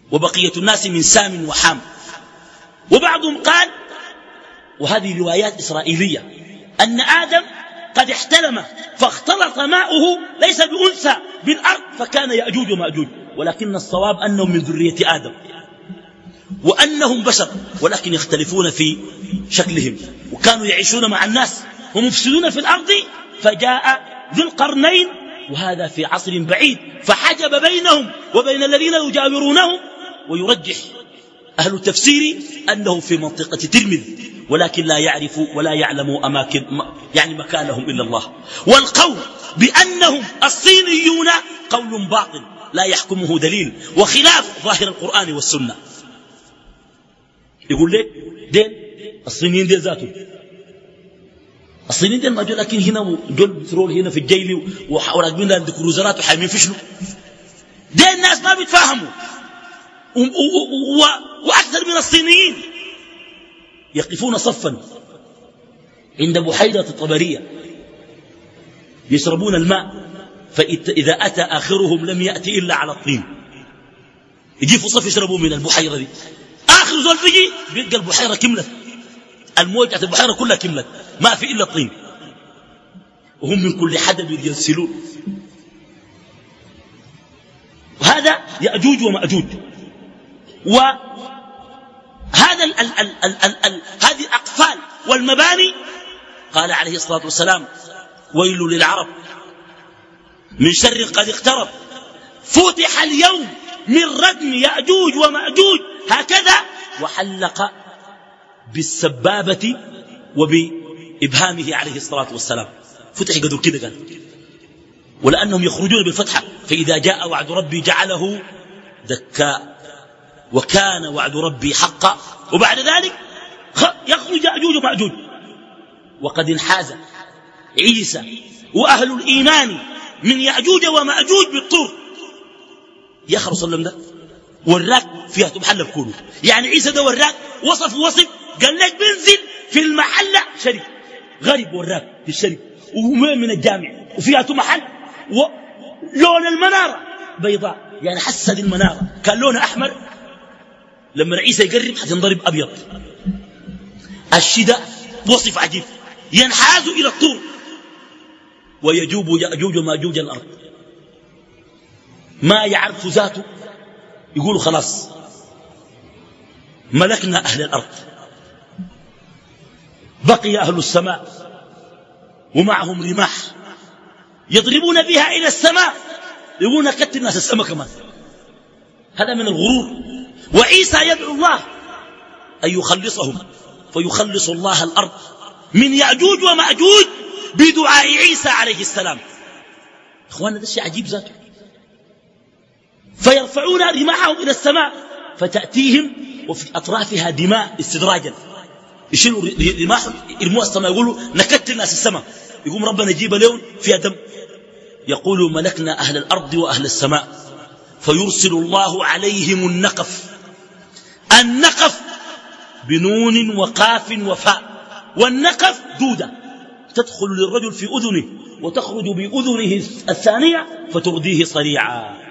وبقية الناس من سام وحام. وبعضهم قال، وهذه روايات إسرائيلية، أن آدم قد احتلم فاختلط ماؤه ليس بأنثى بالأرض فكان يأجوج ومأجوج، ولكن الصواب أنهم من ذرية آدم وأنهم بشر ولكن يختلفون في شكلهم، وكانوا يعيشون مع الناس ومفسدون في الأرض. فجاء ذو القرنين وهذا في عصر بعيد فحجب بينهم وبين الذين يجاورونهم. ويرجح أهل التفسير أنه في منطقة ترمذ ولكن لا يعرف ولا يعلم أماكن يعني مكانهم إلا الله. والقول بأنهم الصينيون قول باطل لا يحكمه دليل وخلاف ظاهر القرآن والسنة. يقول لك دين الصينيين دين ذاته، الصينيين دين ما جو، لكن هنا جو بترول هنا في الجيل وراكبين عند كروزرات وحامين في شنو؟ دين الناس ما بيتفاهموا. وأكثر من الصينيين يقفون صفا عند بحيرة الطبرية يشربون الماء، فإذا أتى آخرهم لم يأتي إلا على الطين. يجي في صف يشربوا من البحيرة دي، آخر زول بيجي بيلقى البحيرة كملت، الموجة البحيرة كلها كملت ما في إلا الطين، وهم من كل حدب ينسلون. وهذا يأجوج ومأجوج. وهذا ال ال ال ال ال ال هذه الأقفال والمباني قال عليه الصلاة والسلام ويل للعرب من شر قد اقترب فتح اليوم من ردم يأجوج ومأجوج هكذا، وحلق بالسبابة وبإبهامه عليه الصلاة والسلام. فتح قدر كده قال ولأنهم يخرجون بالفتحة، فإذا جاء وعد ربي جعله دكاء وكان وعد ربي حقا. وبعد ذلك يخرج يأجوج ومأجوج. وقد انحاز عيسى وأهل الإيمان من يأجوج ومأجوج بالطور. يا أخي رسول الله ده وراك فيها محل بكونه، يعني عيسى ده وراك وصف وصف قال لك بنزل في المحلة شريك غريب، وراك في الشريك ومين من الجامع وفيها محل ولون المنارة بيضاء، يعني حسد المنارة كان لونها أحمر، لما عيسى يقرب حتنضرب أبيض. الشدة وصف عجيب، ينحاز إلى الطور ويجوب يأجوج وماجوج الأرض، ما يعرف ذاته. يقولوا خلاص ملكنا أهل الأرض، بقي أهل السماء ومعهم رماح يضربون بها إلى السماء، يقولون كتر الناس السماء كمان. هذا من الغرور. وعيسى يدعو الله أن يخلصهم، فيخلص الله الأرض من يأجوج ومأجوج بدعاء عيسى عليه السلام. إخوانا ده شيء عجيب ذاته. فيرفعون رماحهم إلى السماء فتأتيهم وفي أطرافها دماء استدراجا، يشيلوا رماحهم يرموها السماء، يقولوا نكت الناس السماء، يقوم ربنا يجيب لهم فيها دم، يقولوا ملكنا أهل الأرض وأهل السماء، فيرسل الله عليهم النقف. النقف بنون وقاف وفاء، والنقف دودة تدخل للرجل في أذنه وتخرج بأذنه الثانية فترديه صريعا.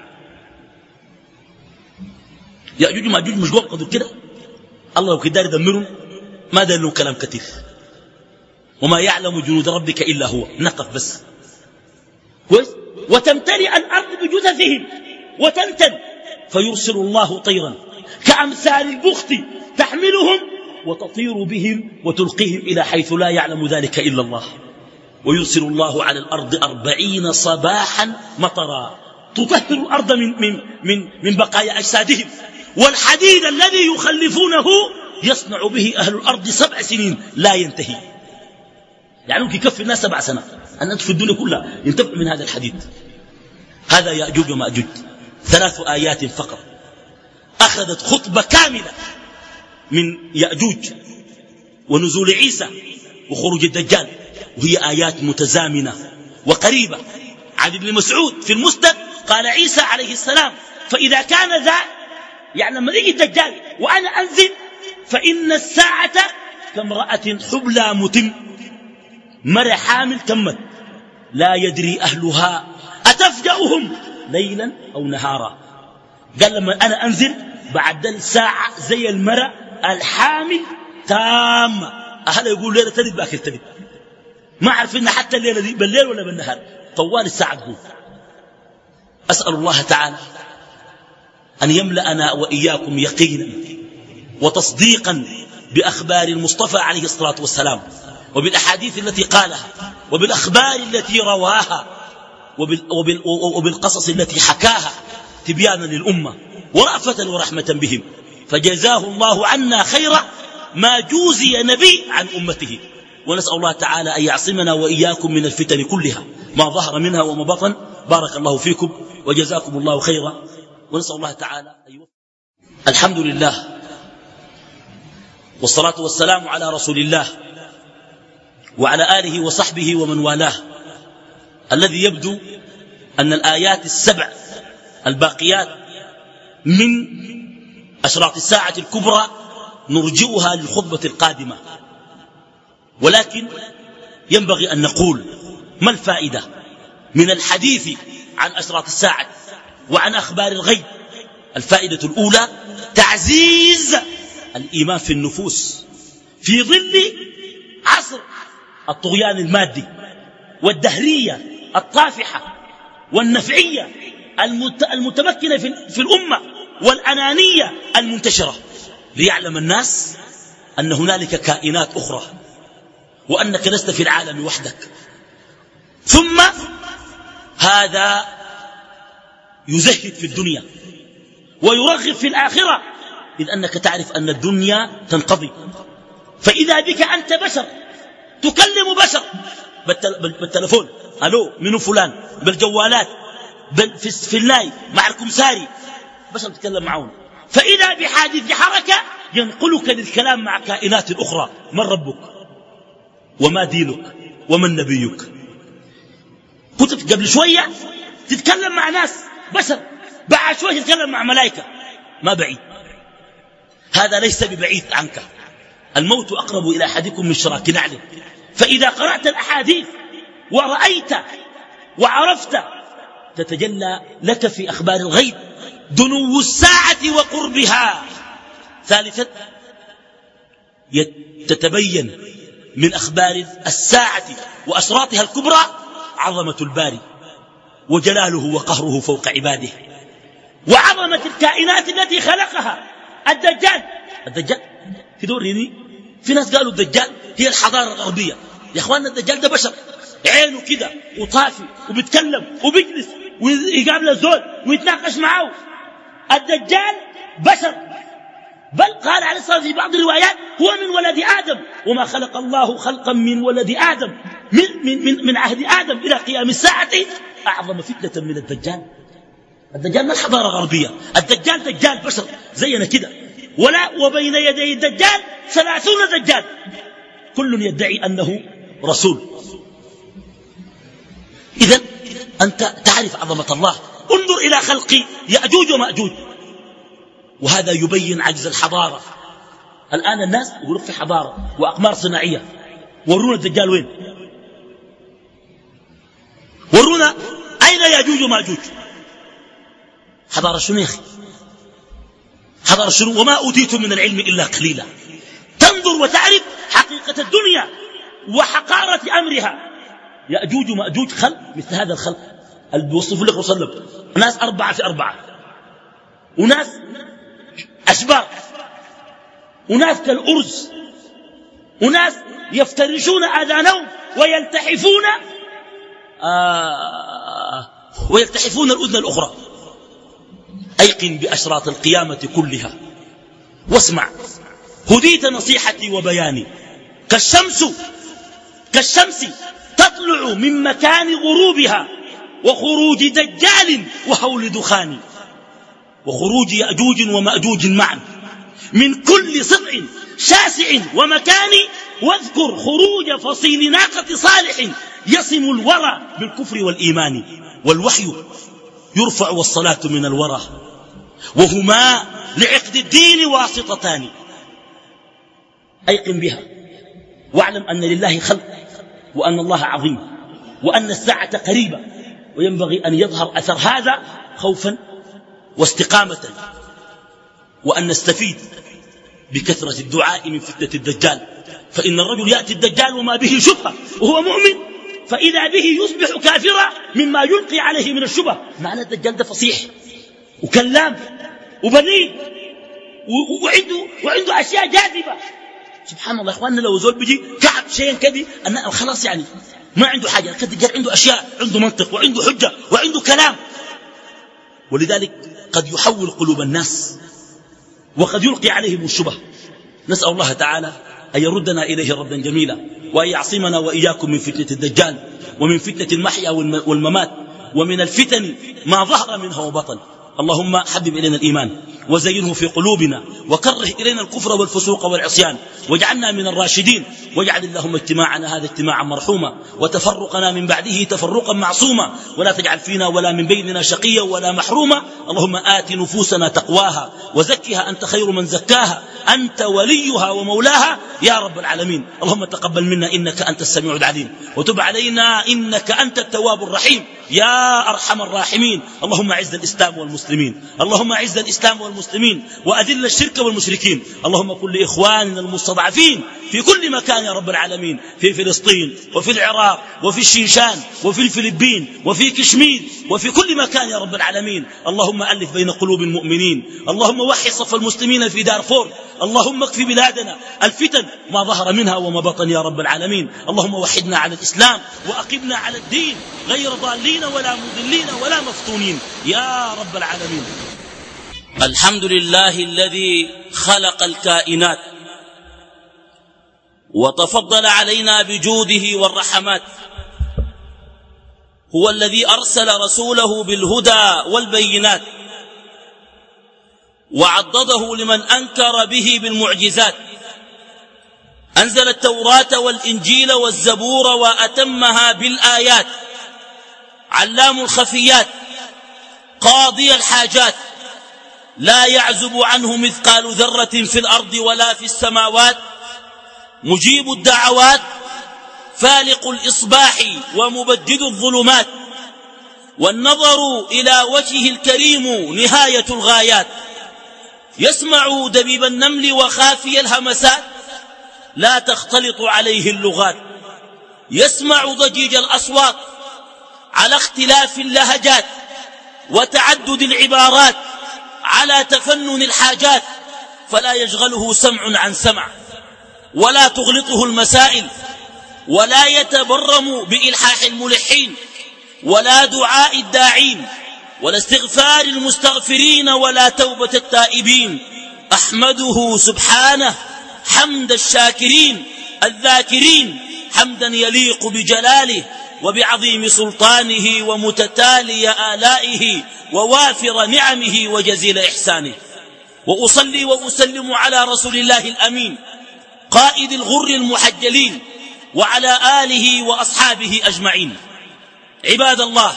يأجوج ومأجوج مش قوم قدر كده، الله وكدار يدمرهم ما دلوا كلام كثير. وما يعلم جنود ربك إلا هو، نقف بس كويس. وتمتلئ الأرض بجثثهم وتنتن، فيرسل الله طيرا كأمثال البخت تحملهم وتطير بهم وتلقيهم إلى حيث لا يعلم ذلك إلا الله. ويرسل الله على الأرض أربعين صباحا مطرا تطهر الأرض من, من, من, من بقايا أجسادهم، والحديد الذي يخلفونه يصنع به أهل الأرض سبع سنين لا ينتهي. يعني ممكن يكفي الناس سبع سنوات، أن في الدنيا كلها ينتفع من هذا الحديد. هذا يأجوج ومأجوج، ثلاث آيات فقط أخذت خطبة كاملة من يأجوج ونزول عيسى وخروج الدجال، وهي آيات متزامنة وقريبة. عن ابن مسعود في المسند قال عيسى عليه السلام فإذا كان ذا، يعني لما يجي الدجال وأنا أنزل، فإن الساعة كامرأة حبلى متم، مرة حامل تمت لا يدري أهلها أتفجأهم ليلا أو نهارا. قال لما أنا أنزل بعد الساعة زي المرأة الحامل تامة. أهلا يقول ليلة تلد باكر تلد، ما عارفين حتى الليلة دي بالليل ولا بالنهار، طوال الساعة تقول. أسأل الله تعالى أن يملأنا وإياكم يقينا وتصديقا بأخبار المصطفى عليه الصلاة والسلام، وبالأحاديث التي قالها، وبالأخبار التي رواها، وبال وبالقصص التي حكاها تبيانا للأمة ورأفة ورحمة بهم. فجزاه الله عنا خير ما جوزي نبي عن أمته. ونسأل الله تعالى أن يعصمنا وإياكم من الفتن كلها ما ظهر منها وما بطن. بارك الله فيكم وجزاكم الله خيرا. ونسأل الله تعالى أن يوفق. الحمد لله والصلاة والسلام على رسول الله وعلى آله وصحبه ومن والاه، الذي يبدو أن الآيات السبع الباقيات من أشراط الساعة الكبرى نرجئها للخطبة القادمة، ولكن ينبغي أن نقول ما الفائدة من الحديث عن أشراط الساعة وعن أخبار الغيب. الفائدة الأولى تعزيز الإيمان في النفوس في ظل عصر الطغيان المادي والدهرية الطافحة والنفعية المتمكنة في الأمة والأنانية المنتشرة، ليعلم الناس أن هنالك كائنات أخرى وأنك لست في العالم وحدك. ثم هذا يزهد في الدنيا ويرغب في الآخرة، إذ أنك تعرف أن الدنيا تنقضي. فإذا بك أنت بشر تكلم بشر بالتلفون، ألو منو فلان، بالجوالات، في اللاي مع الكمساري، بشر تتكلم معهم. فإذا بحادث حركة ينقلك للكلام مع كائنات أخرى. من ربك وما دينك ومن نبيك. كنت قبل شوية تتكلم مع ناس بشر، بعد شوية تتكلم مع ملائكة، ما بعيد. هذا ليس ببعيد عنك. الموت أقرب إلى أحدكم من شراك نعله. فإذا قرأت الأحاديث ورأيت وعرفت تتجلى لك في أخبار الغيب دنو الساعة وقربها. ثالثا تتبين من أخبار الساعة وأشراطها الكبرى عظمة الباري وجلاله وقهره فوق عباده، وعظمة الكائنات التي خلقها. الدجال الدجال في دوريني في ناس قالوا الدجال هي الحضارة الغربية. يا أخواننا الدجال ده بشر، عينه كده وطافي وبيتكلم وبيجلس ويقابل الزول ويتناقش معه. الدجال بشر، بل قال عليه الصلاة والسلام في بعض الروايات هو من ولد آدم، وما خلق الله خلقا من ولد آدم من, من, من, من عهد آدم إلى قيام الساعة أعظم فتنة من الدجال. الدجال ما الحضارة الغربية، الدجال دجال بشر زينا كده، ولا وبين يدي الدجال ثلاثون دجال كل يدعي أنه رسول. إذن أنت تعرف عظمة الله. انظر إلى خلق يأجوج ومأجوج، وهذا يبين عجز الحضارة. الآن الناس يقولون في حضارة وأقمار صناعية، ورونا الدجال وين؟ ورونا أين يأجوج ومأجوج؟ حضارة شنو يا أخي؟ حضارة شنو؟ وما أوتيتم من العلم إلا قليلا. تنظر وتعرف حقيقة الدنيا وحقارة أمرها. يأجوج ومأجوج خلق مثل هذا الخلق اللي بيوصفوا لك صلى الله عليه وسلم، ناس أربعة في أربعة، وناس أشبار، وناس كالأرز، وناس يفترشون آذانهم ويلتحفون آه ويلتحفون الأذن الأخرى. أيقن بأشراط القيامة كلها واسمع. هديت نصيحتي وبياني كالشمس كالشمس تطلع من مكان غروبها، وخروج دجال وهول دخان، وخروج يأجوج ومأجوج معا من كل صدع شاسع ومكان، واذكر خروج فصيل ناقة صالح يصم الورى بالكفر والإيمان، والوحي يرفع والصلاة من الورى، وهما لعقد الدين واسطتان. أيقن بها واعلم أن لله خلق، وأن الله عظيم، وأن الساعة قريبة، وينبغي أن يظهر أثر هذا خوفا واستقامة وأن نستفيد بكثرة الدعاء من فتنة الدجال، فإن الرجل يأتي الدجال وما به شبهة وهو مؤمن، فإذا به يصبح كافرا مما يلقي عليه من الشبهة. معنى الدجال ده فصيح وكلام وبنين وعنده, وعنده أشياء جاذبة. سبحان الله يا إخواننا، لو زول بيجي كعب شيئا كذي أنا خلاص يعني ما عنده حاجة. الدجال عنده أشياء، عنده منطق وعنده حجة وعنده كلام، ولذلك قد يحول قلوب الناس وقد يلقي عليهم الشبه. نسأل الله تعالى أن يردنا إليه ردا جميلا، وأن يعصمنا وإياكم من فتنة الدجال ومن فتنة المحيا والممات ومن الفتن ما ظهر منها وبطن. اللهم حبب إلينا الإيمان وزينه في قلوبنا، وكره إلينا الكفر والفسوق والعصيان، واجعلنا من الراشدين، واجعل اللهم اجتماعنا هذا اجتماعا مرحوما، وتفرقنا من بعده تفرقا معصوما، ولا تجعل فينا ولا من بيننا شقيا ولا محروما. اللهم آت نفوسنا تقواها وزكها أنت خير من زكاها، أنت وليها ومولاها يا رب العالمين. اللهم تقبل منا إنك أنت السميع العليم، وتب علينا إنك أنت التواب الرحيم يا أرحم الراحمين. اللهم أعز الإسلام والمسلمين، اللهم أعز الإسلام والمسلمين، وأذل الشرك والمشركين. اللهم كن لإخواننا المستضعفين في كل مكان يا رب العالمين، في فلسطين وفي العراق وفي الشيشان وفي الفلبين وفي كشمير وفي كل مكان يا رب العالمين. اللهم ألف بين قلوب المؤمنين، اللهم وحي صف المسلمين في دارفور، اللهم اكفي بلادنا الفتن ما ظهر منها وما بطن يا رب العالمين. اللهم وحدنا على الإسلام وأقمنا على الدين غير ضالين ولا مضلين ولا مفتونين يا رب العالمين. الحمد لله الذي خلق الكائنات وتفضل علينا بجوده والرحمات، هو الذي أرسل رسوله بالهدى والبينات، وعضده لمن أنكر به بالمعجزات. أنزل التوراة والإنجيل والزبور وأتمها بالآيات، علام الخفيات قاضي الحاجات، لا يعزب عنه مثقال ذرة في الأرض ولا في السماوات، مجيب الدعوات فالق الإصباح ومبدد الظلمات، والنظر إلى وجهه الكريم نهاية الغايات، يسمع دبيب النمل وخافي الهمسات، لا تختلط عليه اللغات، يسمع ضجيج الأصوات على اختلاف اللهجات وتعدد العبارات، على تفنن الحاجات، فلا يشغله سمع عن سمع، ولا تغلطه المسائل، ولا يتبرم بإلحاح الملحين، ولا دعاء الداعين، ولا استغفار المستغفرين، ولا توبة التائبين. أحمده سبحانه حمد الشاكرين الذاكرين، حمدا يليق بجلاله وبعظيم سلطانه ومتتالي آلائه ووافر نعمه وجزيل إحسانه. وأصلي وأسلم على رسول الله الأمين قائد الغر المحجلين، وعلى آله وأصحابه أجمعين. عباد الله،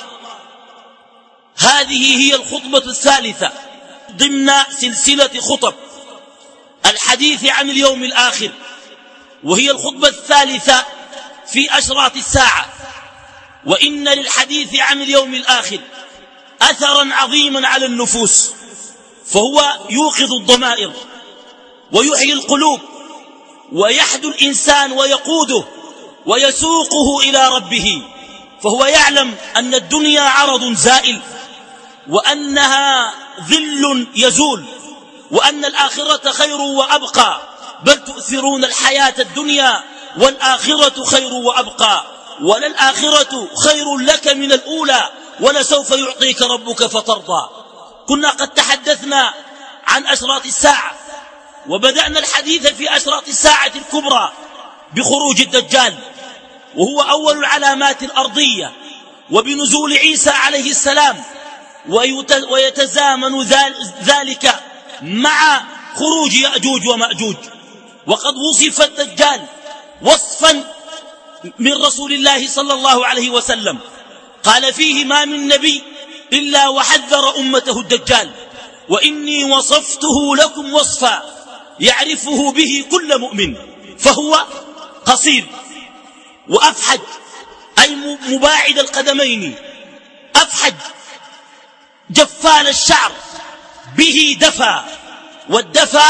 هذه هي الخطبة الثالثة ضمن سلسلة خطب الحديث عن اليوم الآخر، وهي الخطبة الثالثة في أشراط الساعة. وإن للحديث عن اليوم الآخر أثرا عظيما على النفوس، فهو يوقظ الضمائر ويحيي القلوب ويحدو الإنسان ويقوده ويسوقه إلى ربه، فهو يعلم أن الدنيا عرض زائل، وأنها ظل يزول، وأن الآخرة خير وأبقى، بل تؤثرون الحياة الدنيا والآخرة خير وأبقى، وللآخرة خير لك من الأولى، ولسوف يعطيك ربك فترضى. كنا قد تحدثنا عن أشراط الساعة، وبدأنا الحديث في أشراط الساعة الكبرى بخروج الدجال، وهو أول العلامات الأرضية، وبنزول عيسى عليه السلام، ويتزامن ذلك مع خروج يأجوج ومأجوج. وقد وصف الدجال وصفا من رسول الله صلى الله عليه وسلم، قال فيه: ما من نبي إلا وحذر أمته الدجال، وإني وصفته لكم وصفا يعرفه به كل مؤمن، فهو قصير وأفحج، أي مباعد القدمين، أفحج جفال الشعر، به دفى والدفى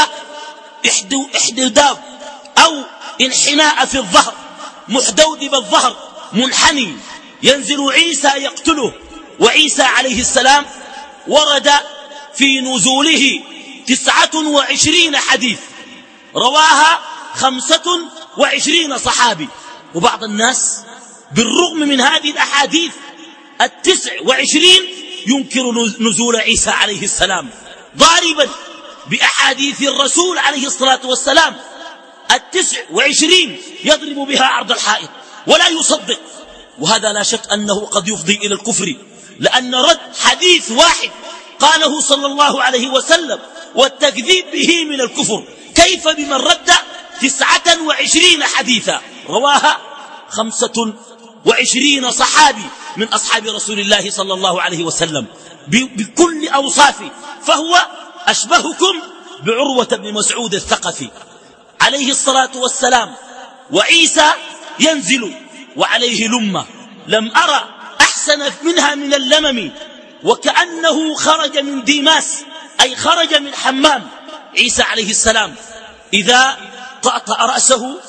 احدداب أو انحناء في الظهر، محدودب الظهر منحني، ينزل عيسى يقتله. وعيسى عليه السلام ورد في نزوله تسعة وعشرين حديث رواها خمسة وعشرين صحابي. وبعض الناس بالرغم من هذه الأحاديث التسع وعشرين ينكر نزول عيسى عليه السلام، ضاربا بأحاديث الرسول عليه الصلاة والسلام التسع وعشرين يضرب بها عرض الحائط ولا يصدق. وهذا لا شك أنه قد يفضي إلى الكفر، لأن رد حديث واحد قاله صلى الله عليه وسلم والتكذيب به من الكفر، كيف بمن رد تسعة وعشرين حديثا رواها خمسة وعشرين صحابي من أصحاب رسول الله صلى الله عليه وسلم بكل أوصافه، فهو أشبهكم بعروة بن مسعود الثقفي عليه الصلاة والسلام. وعيسى ينزل وعليه لمة لم أرى أحسن منها من اللمم، وكأنه خرج من ديماس أي خرج من حمام. عيسى عليه السلام إذا طأطأ رأسه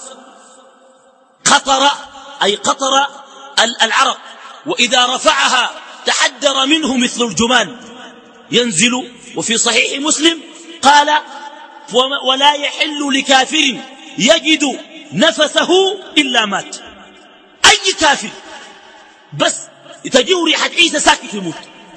قطر أي قطر العرق، وإذا رفعها تحدر منه مثل الجمان. ينزل. وفي صحيح مسلم قال ولا يحل لكافر يجد نفسه إلا مات. أي كافر بس تجيه ريحة عيسى ساكت يموت،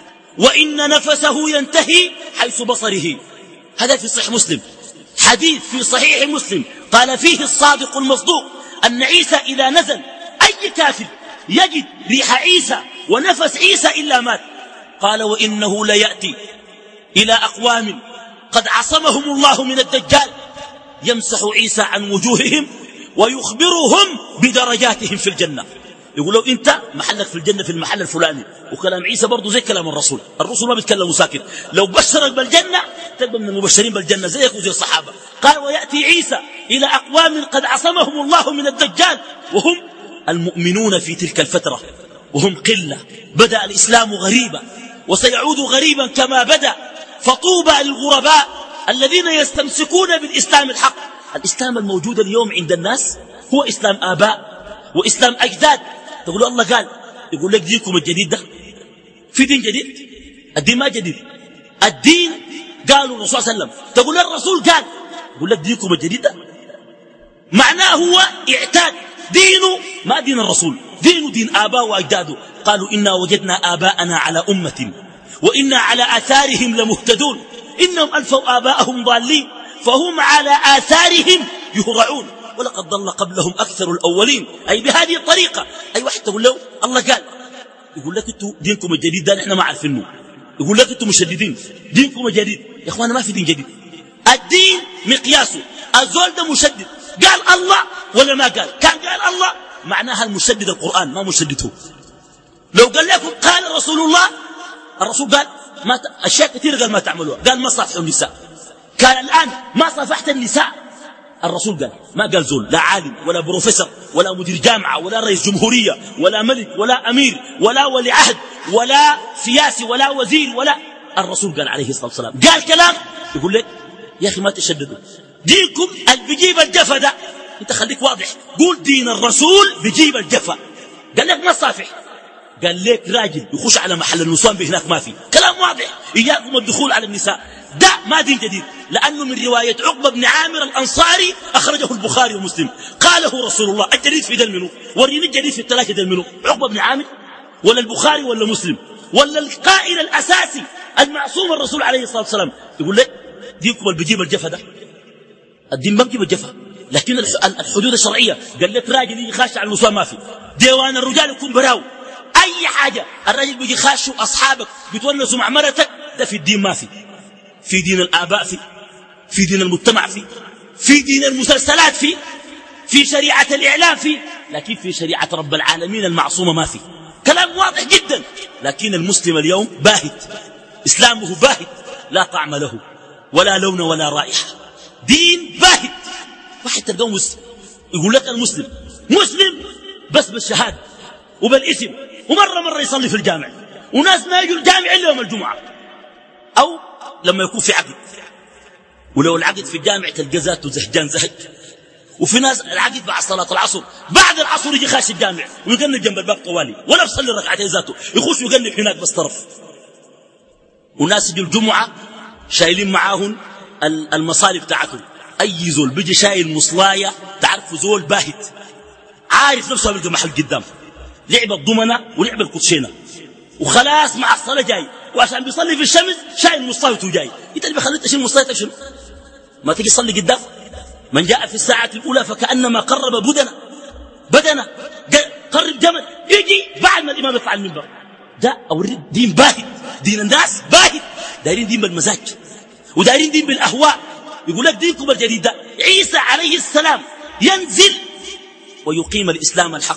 وإن نفسه ينتهي حيث بصره. هذا في صحيح مسلم، حديث في صحيح مسلم قال فيه الصادق المصدوق أن عيسى إذا نزل أي كافر يجد ريح عيسى ونفس عيسى إلا مات. قال وإنه ليأتي إلى أقوام قد عصمهم الله من الدجال يمسح عيسى عن وجوههم ويخبرهم بدرجاتهم في الجنة. يقول له أنت محلك في الجنة في المحل الفلاني. وكلام عيسى برضو زي كلام الرسول، الرسول ما بيتكلموا ساكت، لو بشرك بالجنة تبقى من المبشرين بالجنة زيك وزي الصحابة. قال ويأتي عيسى إلى أقوام قد عصمهم الله من الدجال وهم المؤمنون في تلك الفترة، وهم قلة. بدأ الإسلام غريبا وسيعود غريبا كما بدأ، فطوبى للغرباء الذين يستمسكون بالإسلام الحق. الإسلام الموجود اليوم عند الناس هو إسلام آباء وإسلام أجداد. تقول له الله قال، يقول لك دينكم الجديد ده في دين جديد؟ الدين ما جديد، الدين قالوا الرسول صلى الله عليه وسلم. تقول له الرسول قال، يقول لك دينكم الجديد ده معناه هو اعتاد دينه ما دين الرسول، دينه دين آباء وأجداده. قالوا إنا وجدنا آباءنا على أمة وإنا على آثارهم لمهتدون إنهم ألفوا آباءهم ضالين فهم على آثارهم يهرعون ولقد ضل قبلهم أكثر الأولين. أي بهذه الطريقة. أي واحد تقول له الله قال، يقول لك انتوا دينكم الجديد ده نحن ما عارفينه، يقول لك انتوا مشددين دينكم الجديد. يا اخوانا ما في دين جديد، الدين مقياسه الزول ده مشدد قال الله ولا ما قال. كان قال الله معناها المشدد القرآن ما مشدده. لو قال لكم قال رسول الله، الرسول قال ما ت... أشياء كثيرة قال ما تعملوها، قال ما صافحوا النساء، كان الآن ما صافحت النساء. الرسول قال ما قال زول، لا عالم ولا بروفيسور ولا مدير جامعة ولا رئيس جمهورية ولا ملك ولا أمير ولا ولي عهد ولا سياسي ولا وزير ولا. الرسول قال عليه الصلاة والسلام قال كلام يقول لك يا أخي ما تشددوا، دينكم اللي بيجيب الجفا ده انت خليك واضح، قول دين الرسول بيجيب الجفا. قال لك ما صافح، قال لك راجل يخش على محل النسوان بهناك ما في، كلام واضح. إياكم الدخول على النساء ده ما دين جديد، لأنه من رواية عقبة بن عامر الأنصاري أخرجه البخاري ومسلم قاله رسول الله. الجديد في دل منه، وريني الجديد في الثلاثة دل منه، عقبة بن عامر ولا البخاري ولا مسلم ولا القائل الأساسي المعصوم الرسول عليه الصلاة والسلام. يقول لك دينكم اللي بيجيب الجفا ده، الدين ما بيجيب الجفا، لكن الحدود الشرعية قال لك راجل يجي خاش على النسوان ما في، ديوان الرجال يكون براو أي حاجة، الراجل بيجي خاش أصحابك بتونسوا مع مرتك، ده في الدين ما في. في دين الآباء في في دين المجتمع في في دين المسلسلات في في شريعة الإعلام في، لكن في شريعة رب العالمين المعصومة ما في. كلام واضح جدا. لكن المسلم اليوم باهت، إسلامه باهت لا طعم له ولا لون ولا رائحة، دين باهت. واحد تلقاه يقول لك المسلم مسلم بس بالشهادة وبالاسم، ومرة مرة يصلي في الجامع، وناس ما يجوا الجامع إلا يوم الجمعة أو لما يكون في عقد. ولو العقد في الجامع تلقى ذاته زهجان زهج. وفي ناس العقد بعد صلاة العصر، بعد العصر يجي خاش الجامع ويقنب جنب الباب طوالي ولا بصلي ركعتين ذاته، يخش ويقنب هناك بس طرف. وناس يجي الجمعة شايلين معاهم المصاري بتاعتهم. أي زول بيجي شايل مصلاية تعرفوا زول باهت عارف نفسه بيلقى محل قدام، لعب الضمنة ولعب الكوتشينة وخلاص مع الصلاة جاي، وعشان بيصلي في الشمس شايل مصلايته جاي. انت اللي بخليك تشيل مصلايتك شنو؟ ما تيجي تصلي قدام؟ من جاء في الساعة الأولى فكأنما قرب بدنا بدنا قرب جمل، يجي بعد ما الإمام يطلع المنبر. ده أوريد دين باهت، دين الناس باهت، دايرين دين بالمزاج ودايرين دين بالأهواء. يقول لك دينكم الجديد ده عيسى عليه السلام ينزل ويقيم الإسلام الحق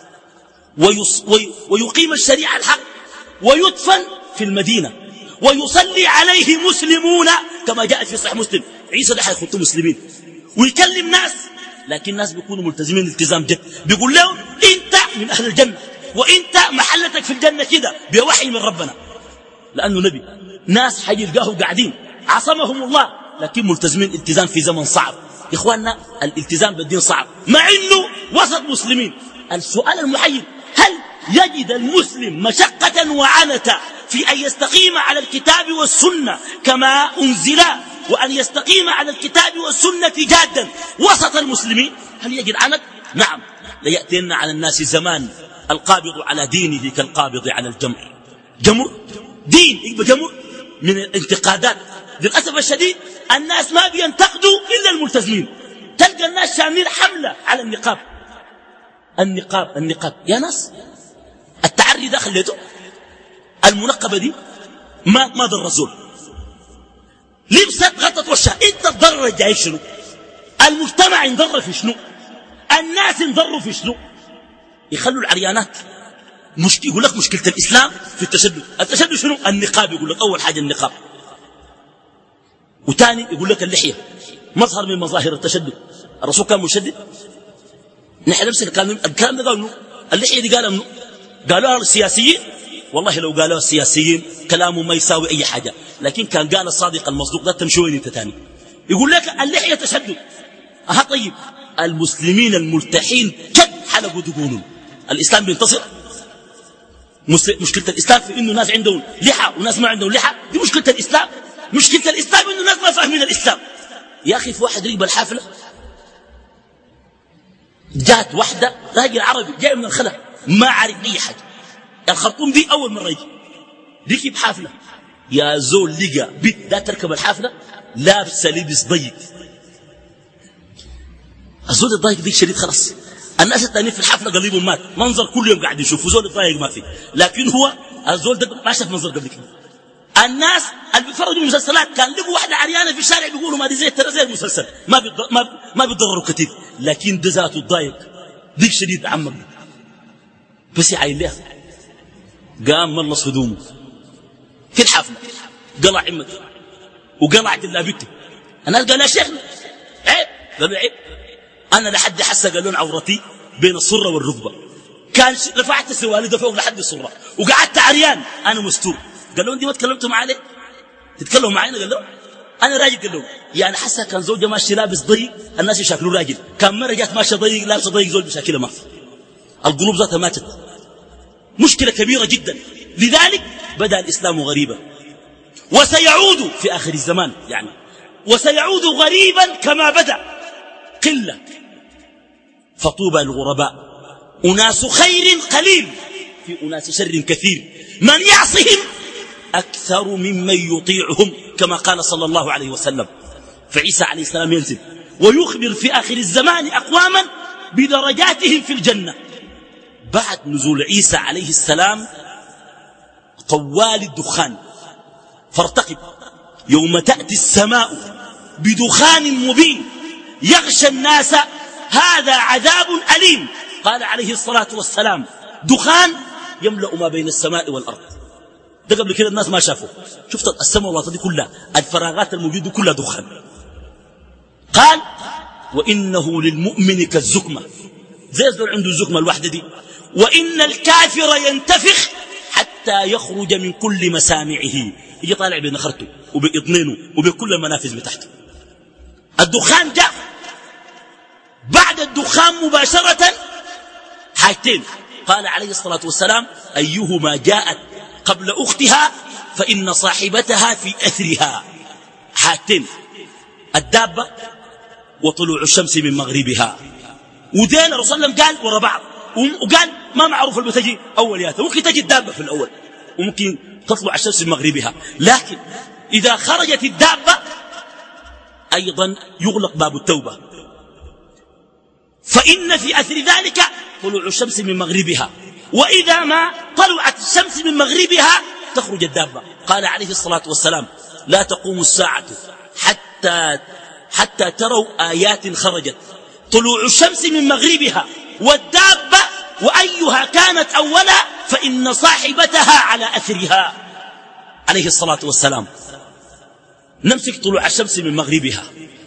ويص وي ويقيم الشريعة الحق ويدفن في المدينة ويصلي عليه مسلمون كما جاء في صحيح مسلم. عيسى ده حيخطوا مسلمين ويكلم ناس، لكن الناس بيكونوا ملتزمين التزام جد. بيقول لهم انت من أهل الجنة وانت محلتك في الجنة كده بوحي من ربنا، لأنه نبي. ناس حيلقاه قاعدين عصمهم الله لكن ملتزمين التزام في زمن صعب. يا إخواننا الالتزام بالدين صعب مع أنه وسط مسلمين. السؤال المحير، هل يجد المسلم مشقة وعنة في أن يستقيم على الكتاب والسنة كما أنزلا، وأن يستقيم على الكتاب والسنة جادا وسط المسلمين؟ هل يجد عنت؟ نعم. ليأتين على الناس زمان القابض على دينه كالقابض على الجمر. جمر دين يبقى جمر من الانتقادات. للأسف الشديد الناس ما بينتقدوا إلا الملتزمين. تلقى الناس شاملين حملة على النقاب النقاب النقاب يا ناس التعري ده خليته. المنقبة دي ما ما ضر الزول، لبست غطت وشها. انت تضر جاي شنو؟ المجتمع انضر في شنو؟ الناس انضروا في شنو؟ يخلوا العريانات مشكلة. يقول لك مشكلة الإسلام في التشدد. التشدد شنو؟ النقاب. يقول لك أول حاجة النقاب، وثاني يقول لك اللحية مظهر من مظاهر التشدد. الرسول كان مشدد؟ نحن نفس الكلام الكلام ده قالوا اللحية دي قالوا منه؟ قالوها السياسيين؟ والله لو قالوها السياسيين كلامه ما يساوي أي حاجة، لكن كان قال الصادق المصدوق ده تمشي وين انت تاني. يقول لك اللحية تشدد. أها طيب المسلمين الملتحين كد حلقوا دقونهم، الإسلام بينتصر؟ مشكلة الإسلام في إنه ناس عندهم لحى وناس ما عندهم لحى؟ دي مشكلة الإسلام. مشكلة الإسلام إنه الناس ما فاهمين الإسلام. يا أخي في واحد ريب الحافلة جات واحدة راجل عربي جاي من الخلا ما عارف أي حاجة، الخرطوم دي أول مرة يجي ركب حافلة. يا زول لقى بيت لا تركب الحافلة لابسة لبس ضيق. الزول الضيق دي شديد خلاص. الناس التانيين في الحفلة قليبهم مات، منظر كل يوم قاعد يشوفوا زول الضيق ما فيه، لكن هو الزول ده ما شاف منظر قبل كده. الناس اللي بيتفرجوا المسلسلات كان لقوا واحدة عريانة في الشارع بيقولوا ما دي زي ترى زي المسلسل، ما بيضر ما ما بيضرروا كثير، لكن ده ذاته الضايق ديك شديد عمك بس يعين لها. قام ملص هدومه في الحفلة، قلع عمته وقلع جلابيته. الناس قالوا يا شيخنا عيب، قالوا عيب. انا لحد حسه قالون عورتي بين الصرة والركبة، كان رفعت السوالي ده فوق لحد الصرة وقعدت عريان انا مستور. قال لهم دي ما تكلمتوا معي تتكلموا معي؟ قال لهم انا راجل. قال لهم يعني حسا كان زوجة ماشي لابس ضيق الناس يشاكلوا راجل، كان مرة جات ماشي ضيق لابسه ضيق زوج بشاكلها ما في. القلوب ذاتها ماتت، مشكلة كبيرة جدا. لذلك بدأ الإسلام غريبا وسيعود في آخر الزمان، يعني وسيعود غريبا كما بدأ، قلة فطوبى الغرباء، أناس خير قليل في أناس شر كثير، من يعصهم أكثر ممن يطيعهم كما قال صلى الله عليه وسلم. فعيسى عليه السلام ينزل ويخبر في آخر الزمان أقواما بدرجاتهم في الجنة. بعد نزول عيسى عليه السلام طوال الدخان، فارتقب يوم تأتي السماء بدخان مبين يغشى الناس هذا عذاب أليم. قال عليه الصلاة والسلام دخان يملأ ما بين السماء والأرض. ده قبل كده الناس ما شافوا. شفت السماء والأرض دي كلها الفراغات الموجودة كلها دخان. قال وإنه للمؤمن كالزكمة، زي يزدر عنده الزكمة الواحدة دي، وإن الكافر ينتفخ حتى يخرج من كل مسامعه، يجي طالع بين خرته وبإطنينه وبكل المنافذ بتاعته. الدخان جاء بعد الدخان مباشرة حاجتين. قال عليه الصلاة والسلام أيهما جاءت قبل أختها فإن صاحبتها في أثرها. حاجتين، الدابة وطلوع الشمس من مغربها. ودين الرسول صلى الله عليه وسلم قال ورا بعض، وقال ما معروف اللي بتجي أولياتها، ممكن تجي الدابة في الأول وممكن تطلع الشمس من مغربها، لكن إذا خرجت الدابة أيضا يغلق باب التوبة، فإن في أثر ذلك طلوع الشمس من مغربها، وإذا ما طلعت الشمس من مغربها تخرج الدابة. قال عليه الصلاة والسلام لا تقوم الساعة حتى, حتى تروا آيات خرجت طلوع الشمس من مغربها والدابة وأيها كانت أولا فإن صاحبتها على أثرها. عليه الصلاة والسلام. نمسك طلوع الشمس من مغربها.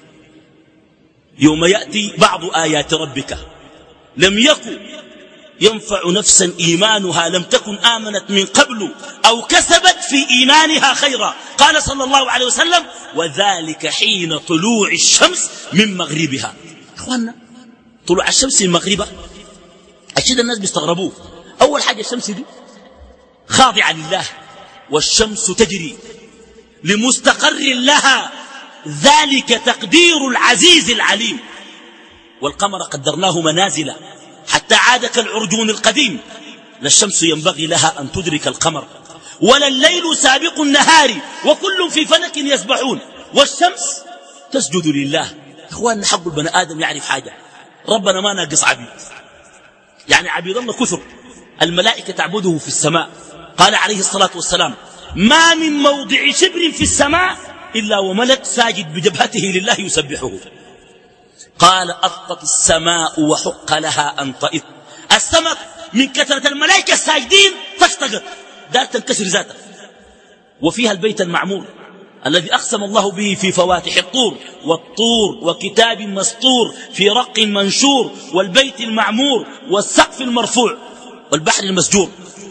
يوم يأتي بعض آيات ربك لم يكن ينفع نفسا إيمانها لم تكن آمنت من قبل أو كسبت في إيمانها خيرا. قال صلى الله عليه وسلم وذلك حين طلوع الشمس من مغربها. أخوانا طلوع الشمس من مغربها أشد الناس بيستغربوه. أول حاجة الشمس دي خاضعة لله، والشمس تجري لمستقر لها، ذلك تقدير العزيز العليم. والقمر قدرناه منازل حتى عاد كالعرجون القديم. لا الشمس ينبغي لها أن تدرك القمر ولا الليل سابق النهار وكل في فلك يسبحون. والشمس تسجد لله. إخواننا حق البني آدم يعرف حاجة، ربنا ما ناقص عبيد، يعني عبيد الله كثر. الملائكة تعبده في السماء. قال عليه الصلاة والسلام ما من موضع شبر في السماء إلا وملك ساجد بجبهته لله يسبحه. قال أطت السماء وحق لها أن طئت. السماء من كثرة الملائكة الساجدين تشتغل دار تنكسر ذاته. وفيها البيت المعمور الذي أقسم الله به في فواتح الطور والطور وكتاب مسطور في رق منشور والبيت المعمور والسقف المرفوع والبحر المسجور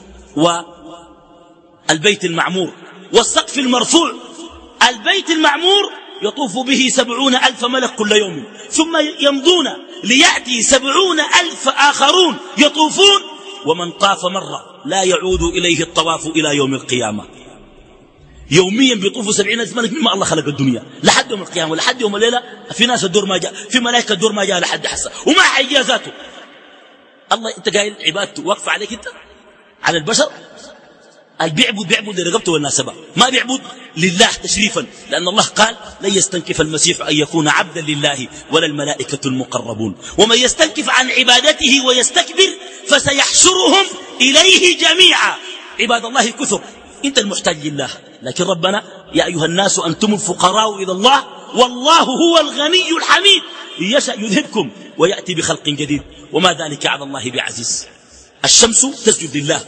والبيت المعمور والسقف المرفوع. البيت المعمور يطوف به سبعون ألف ملك كل يوم، ثم يمضون ليأتي سبعون ألف آخرون يطوفون، ومن طاف مرة لا يعود إليه الطواف إلى يوم القيامة. يوميا بيطوفوا سبعين ألف ملك مما الله خلق الدنيا لحد يوم القيامة لحد يوم الليلة. في ناس الدور ما جاء، في ملائكة الدور ما جاء لحد حسا وما حيجي ذاته. الله انت قايل عبادته واقف عليك انت على البشر. البيعبد بيعبد لرقبته والناسبة، ما بيعبد لله تشريفا، لأن الله قال لن يستنكف المسيح أن يكون عبدا لله ولا الملائكة المقربون. ومن يستنكف عن عبادته ويستكبر فسيحشرهم إليه جميعا. عباد الله كثر، انت المحتاج لله، لكن ربنا يا أيها الناس أنتم الفقراء إلى الله والله هو الغني الحميد يشأ يذهبكم ويأتي بخلق جديد وما ذلك على الله بعزيز. الشمس تسجد لله.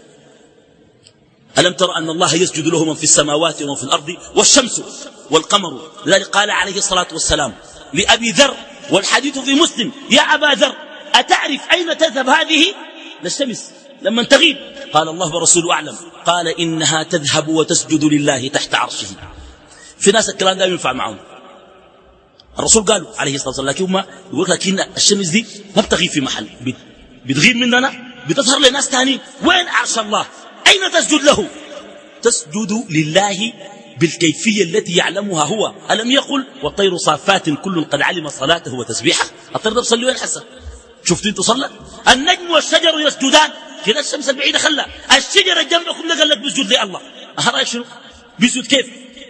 ألم تر أن الله يسجد له من في السماوات ومن في الأرض والشمس والقمر. لذلك قال عليه الصلاة والسلام لأبي ذر والحديث في مسلم يا أبا ذر أتعرف أين تذهب هذه للشمس لما تغيب؟ قال الله ورسوله أعلم. قال إنها تذهب وتسجد لله تحت عرشه. في ناس الكلام ده ينفع معهم. الرسول قال عليه الصلاة والسلام لكن هم يقول لك إن الشمس دي ما بتغيب في محل، بتغيب مننا بتظهر لناس تاني. وين عرش الله؟ أين تسجد له؟ تسجد لله بالكيفية التي يعلمها هو. ألم يقل والطير صافات كل قد علم صلاته وتسبيحه؟ الطير ده بصلي وين حسن؟ شفتوا انتوا صلى؟ النجم والشجر يسجدان. كده الشمس البعيدة خلى الشجرة جنبكم ده قال لك بسجد لله. أها رأيك شنو؟ بسجد كيف؟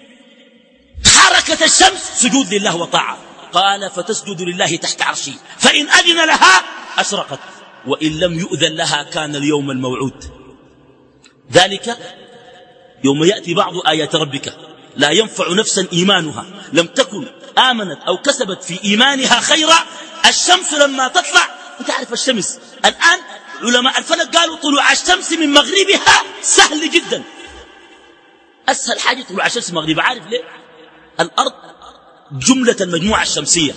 حركة الشمس سجود لله وطاعة. قال فتسجد لله تحت عرشه فإن أذن لها أشرقت وإن لم يؤذن لها كان اليوم الموعود. ذلك يوم يأتي بعض آيات ربك لا ينفع نفسا إيمانها لم تكن آمنت أو كسبت في إيمانها خيرا. الشمس لما تطلع، أنت عارف الشمس الآن علماء الفلك قالوا طلوع الشمس من مغربها سهل جدا. أسهل حاجة طلوع الشمس من مغربها. عارف ليه؟ الأرض جملة المجموعة الشمسية،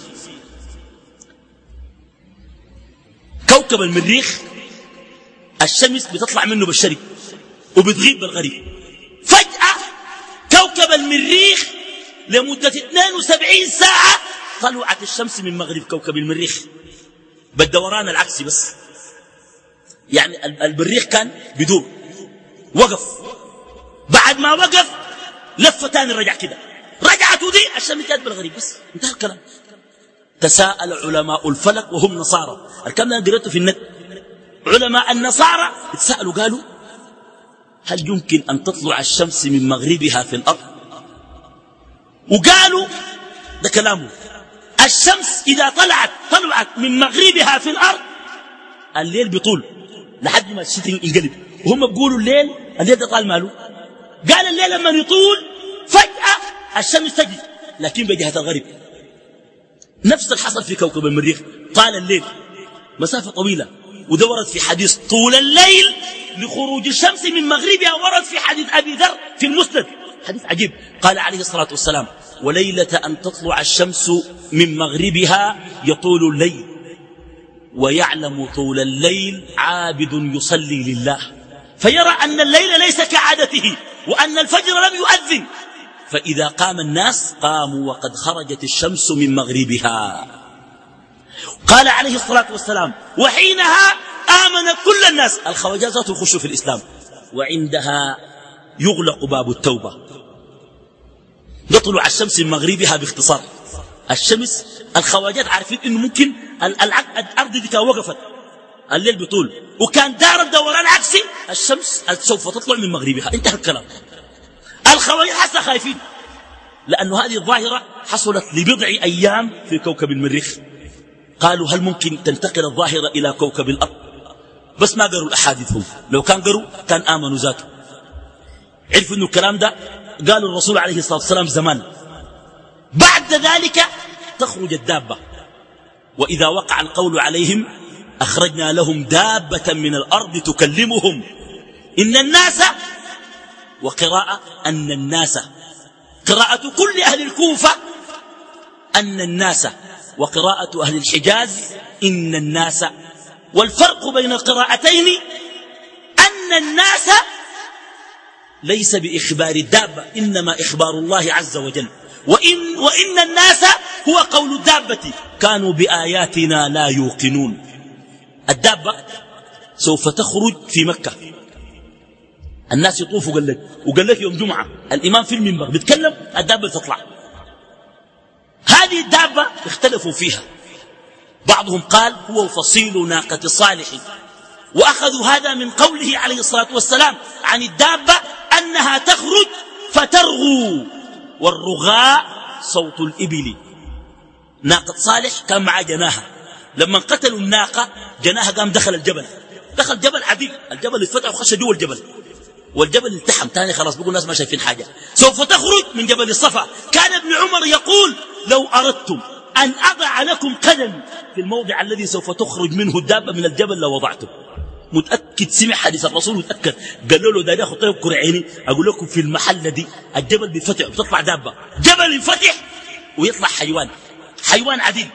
كوكب المريخ الشمس بتطلع منه بالشرق وبتغيب بالغريب. فجأة كوكب المريخ لمدة اثنين وسبعين ساعة طلعت الشمس من مغرب كوكب المريخ بالدوران العكسي بس، يعني المريخ كان بدور وقف، بعد ما وقف لف تاني رجع كده، رجعت ودي الشمس جات بالغريب بس، انتهى الكلام. تساءل علماء الفلك وهم نصارى، الكلام ده قريته في النت، علماء النصارى تساءلوا قالوا هل يمكن أن تطلع الشمس من مغربها في الأرض؟ وقالوا ده كلامه، الشمس إذا طلعت طلعت من مغربها في الأرض الليل بطول لحد ما الشتاء ينقلب، وهم بيقولوا الليل الليل ده طال ماله، قال الليل لما يطول فجأة الشمس تجي لكن بجهة الغرب. نفس الحصل في كوكب المريخ، طال الليل مسافة طويلة، وده ورد في حديث طول الليل لخروج الشمس من مغربها، ورد في حديث أبي ذر في المسند، حديث عجيب، قال عليه الصلاة والسلام وليلة أن تطلع الشمس من مغربها يطول الليل، ويعلم طول الليل عابد يصلي لله، فيرى أن الليل ليس كعادته وأن الفجر لم يؤذن، فإذا قام الناس قاموا وقد خرجت الشمس من مغربها. قال عليه الصلاة والسلام وحينها آمن كل الناس، الخواجات يخشوا في الإسلام، وعندها يغلق باب التوبة. يطلع الشمس من مغربها باختصار، الشمس الخواجات عارفين إنه ممكن الأرض دي كان وقفت الليل بطول وكان دار الدوران عكسي، الشمس سوف تطلع من مغربها، انتهى الكلام. الخواجات حتى خايفين لأن هذه الظاهرة حصلت لبضع أيام في كوكب المريخ، قالوا هل ممكن تنتقل الظاهرة إلى كوكب الأرض؟ بس ما قروا الأحاديث هم، لو كان قروا كان آمنوا ذاته، عرفوا أنه الكلام ده قالوا الرسول عليه الصلاة والسلام زمان. بعد ذلك تخرج الدابة، وإذا وقع القول عليهم أخرجنا لهم دابة من الأرض تكلمهم إن الناس، وقراءة أن الناس، قراءة كل أهل الكوفة أن الناس، وقراءة أهل الحجاز إن الناس، والفرق بين القراءتين أن الناس ليس بإخبار الدابة إنما إخبار الله عز وجل، وإن, وإن الناس هو قول الدابة كانوا بآياتنا لا يوقنون. الدابة سوف تخرج في مكة، الناس يطوفوا قال لك وقال لك يوم جمعة الإمام في المنبر بيتكلم الدابة تطلع. هذه الدابة اختلفوا فيها، بعضهم قال هو فصيل ناقة صالح، وأخذوا هذا من قوله عليه الصلاة والسلام عن الدابة أنها تخرج فترغو، والرغاء صوت الإبل. ناقة صالح كان معها جناها، لما قتلوا الناقة جناها قام دخل الجبل، دخل جبل عديد، الجبل اتفتح وخش جوا الجبل، والجبل التحم تاني خلاص بيقول الناس ما شايفين حاجة، سوف تخرج من جبل الصفا. كان ابن عمر يقول لو أردتم أن أضع لكم قدم في الموضع الذي سوف تخرج منه الدابة من الجبل لوضعته. متأكد سمع حديث الرسول متأكد، قالوا له ده ياخذ طيب كرعيني أقول لكم في المحل دي الجبل بيفتح وتطلع دابة، جبل ينفتح ويطلع حيوان، حيوان عديد.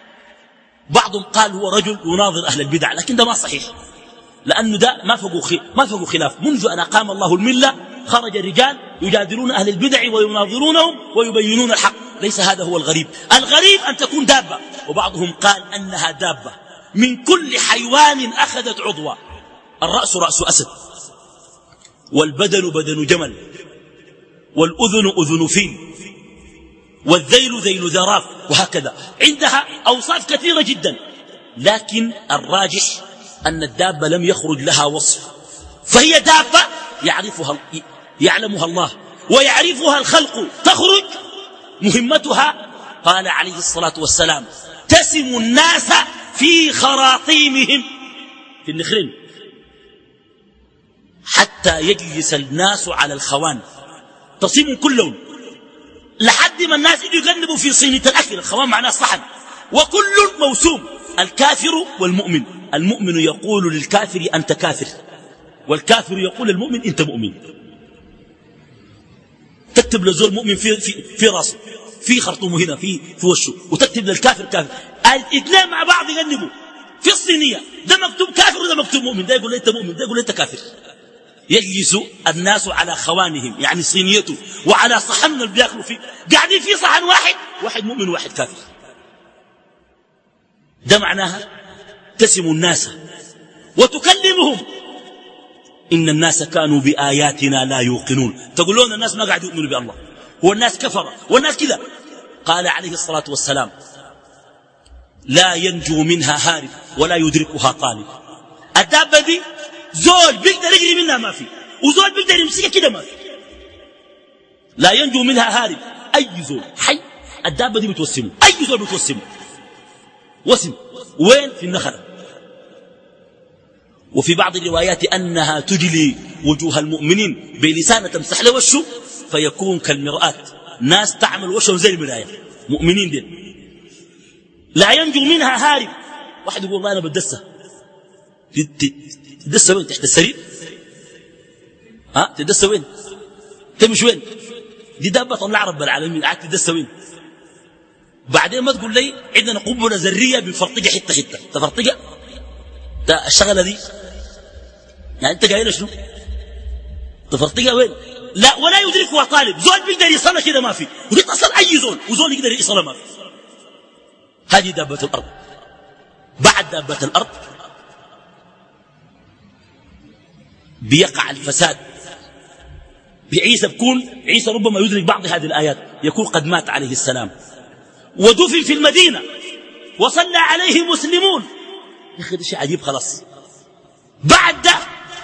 بعضهم قال هو رجل يناظر أهل البدع، لكن ده ما صحيح، لأنه ده ما فقوا ما فقوا خلاف. منذ أن أقام الله الملة خرج رجال يجادلون أهل البدع ويناظرونهم ويبينون الحق، ليس هذا هو الغريب. الغريب أن تكون دابة، وبعضهم قال أنها دابة من كل حيوان أخذت عضوا، الرأس رأس أسد، والبدن بدن جمل، والأذن أذن فيل، والذيل ذيل ذراف، وهكذا. عندها أوصاف كثيرة جدا، لكن الراجح أن الدابة لم يخرج لها وصف، فهي دابة يعرفها يعلمها الله ويعرفها الخلق، تخرج مهمتها قال عليه الصلاة والسلام تسم الناس في خراطيمهم، في النخرين، حتى يجلس الناس على الخوان، تصيم كل لون لحد ما الناس يقلبوا في صينية الأكل. الخوان معناه الصحن، وكل موسوم، الكافر والمؤمن. المؤمن يقول للكافر أنت كافر، والكافر يقول للمؤمن أنت مؤمن. تكتب للزول مؤمن في, في, في راسه، في خرطومه هنا، في, في وشه، وتكتب للكافر كافر، الاثنين مع بعض يقلبوا في الصينية، ده مكتوب كافر وده مكتوب مؤمن، ده يقول أنت مؤمن، ده يقول أنت كافر. يجلس الناس على خوانهم يعني صينيته، وعلى صحن اللي بياكلوا فيه، قاعدين في صحن واحد، واحد مؤمن وواحد كافر. ده معناها تسم الناس وتكلمهم إن الناس كانوا بآياتنا لا يوقنون. تقول لهم الناس ما قاعد يؤمنوا بالله، هو الناس كفر والناس كذا. قال عليه الصلاة والسلام لا ينجو منها هارب ولا يدركها طالب. الدابة دي زول بيقدر يجري منها ما في، وزول بيقدر يمسكها كده ما في. لا ينجو منها هارب، أي زول حي الدابة دي بتوسمه، أي زول بتوسمه وسم. وين؟ في النخلة. وفي بعض الروايات أنها تجلي وجوه المؤمنين بلسانة تمسح له وشه فيكون كالمرآة، ناس تعمل وشهم زي المراية، مؤمنين دين. لا ينجو منها هارب. واحد يقول والله أنا بدسة، تدسة وين؟ تحت السرير؟ ها تدسة وين؟ تمش وين؟ دي دابة الله رب العالمين، قاعد تدسة وين؟ بعدين ما تقول لي عندنا قنبلة ذرية بنفرطقها حتة حتة، تفرطقها ده الشغلة دي يعني انت قايل شنو؟ تفرطقها وين؟ لا ولا يدركها طالب، زول بيقدر يصلها كده ما في، ويتصل اي زول وزول يقدر يصلها ما في. هذه دابة الارض. بعد دابة الارض بيقع الفساد. بعيسى بكون عيسى ربما يدرك بعض هذه الآيات، يكون قد مات عليه السلام ودفن في المدينة وصلى عليه مسلمون. يا أخي ده شيء عجيب. خلاص بعد ده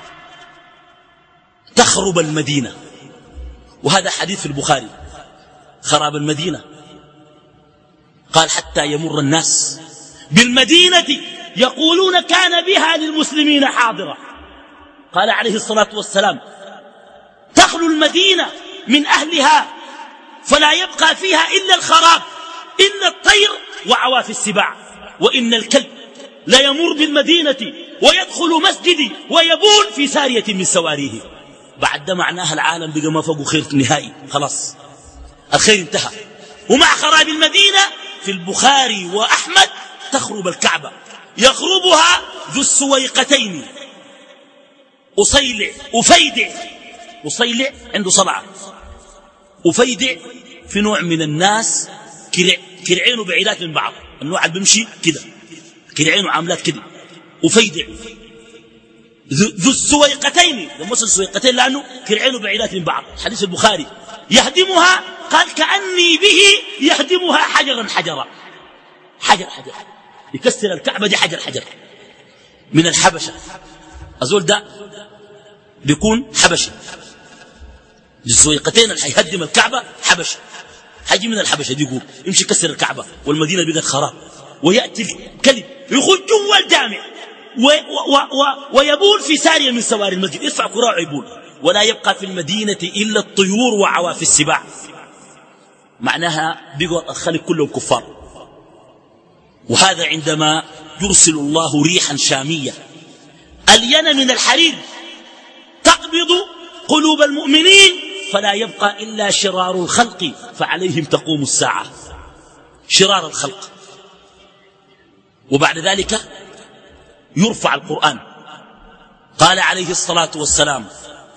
تخرب المدينة، وهذا حديث في البخاري. خراب المدينة قال حتى يمر الناس بالمدينة يقولون كان بها للمسلمين حاضرة. قال عليه الصلاة والسلام تخلو المدينة من أهلها فلا يبقى فيها إلا الخراب، إلا الطير وعواف السباع، وإن الكلب لا يمر بالمدينة ويدخل مسجدي ويبول في سارية من سواريه. بعد ده معناها العالم بقى ما فوق خير نهائي، خلاص الخير انتهى. ومع خراب المدينة في البخاري وأحمد تخرب الكعبة، يخربها ذو السويقتين أصيلع أفيدع. أصيلع عنده صلعة، أفيدع في نوع من الناس كرع كرعينه بعيدات من بعض، النوع اللي بيمشي كده كرعينه عاملات كده. أفيدع ذو السويقتين، لما وصل السويقتين لأنه كرعينه بعيدات من بعض. حديث البخاري يهدمها قال كأني به يهدمها حجرا حجرا، حجر حجر يكسر الكعبة دي حجر حجر من الحبشة. أزول ده بيكون حبشي، السويقتين اللي حيهدم الكعبة حبشي، حاجي من الحبشة دي يقول يمشي يكسر الكعبة والمدينة بقت خراب. ويأتي الكلب يخرج جوا الجامع و و و ويبول في سارية من سواري المسجد، يرفع كراع ويبول. ولا يبقى في المدينة إلا الطيور وعواف السباع. معناها بقوا الخلق كلهم كفار. وهذا عندما يرسل الله ريحا شامية ألين من الحرير تقبض قلوب المؤمنين فلا يبقى إلا شرار الخلق فعليهم تقوم الساعة، شرار الخلق. وبعد ذلك يرفع القرآن. قال عليه الصلاة والسلام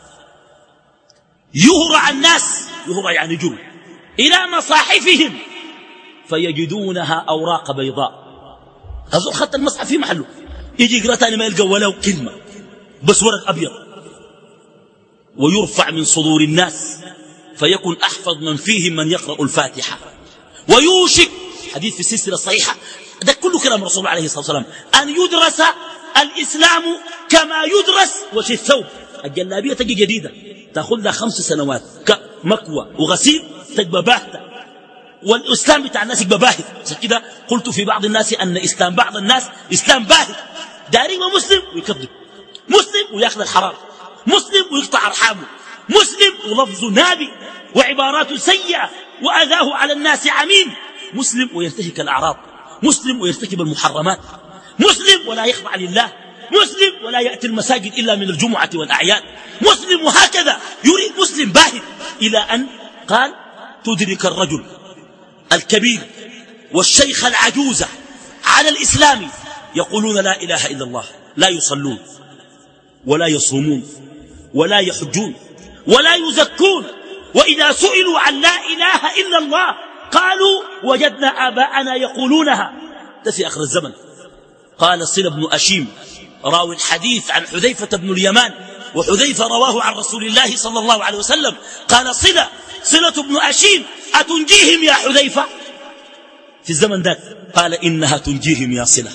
يهرع الناس، يهرع يعني جر، إلى مصاحفهم فيجدونها أوراق بيضاء. أظن خط المصحف في محله، يجي يقرأ تاني ما يلقى ولو كلمة، بس ورق أبيض. ويرفع من صدور الناس فيكون أحفظ من فيهم من يقرأ الفاتحة. ويوشك، حديث في السلسلة الصحيحة، ده كله كلام رسول عليه الصلاة والسلام، أن يدرس الإسلام كما يدرس وش الثوب. الجلابية تجي جديدة تأخذ لها خمس سنوات كمكوى وغسيل تجبى باهتة، والإسلام بتاع الناس يجبى باهت. كده قلت في بعض الناس أن إسلام بعض الناس إسلام باهت، داري ومسلم ويكذب، مسلم ويأخذ الحرام، مسلم ويقطع أرحامه، مسلم ولفظ نابي وعبارات سيئة وأذاه على الناس عميم، مسلم وينتهك الأعراض، مسلم ويرتكب المحرمات، مسلم ولا يخضع لله، مسلم ولا يأتي المساجد إلا من الجمعة والأعياد، مسلم. وهكذا يريد مسلم باهت، إلى أن قال تدرك الرجل الكبير والشيخ العجوز على الإسلام يقولون لا إله إلا الله، لا يصلون ولا يصومون ولا يحجون ولا يزكون، وإذا سئلوا عن لا إله إلا الله قالوا وجدنا آباءنا يقولونها. ده في آخر الزمن قال صلة بن أشيم راوي الحديث عن حذيفة بن اليمان، وحذيفة رواه عن رسول الله صلى الله عليه وسلم، قال صلة صلة بن أشيم أتنجيهم يا حذيفة؟ في الزمن ذاك قال إنها تنجيهم يا صلة.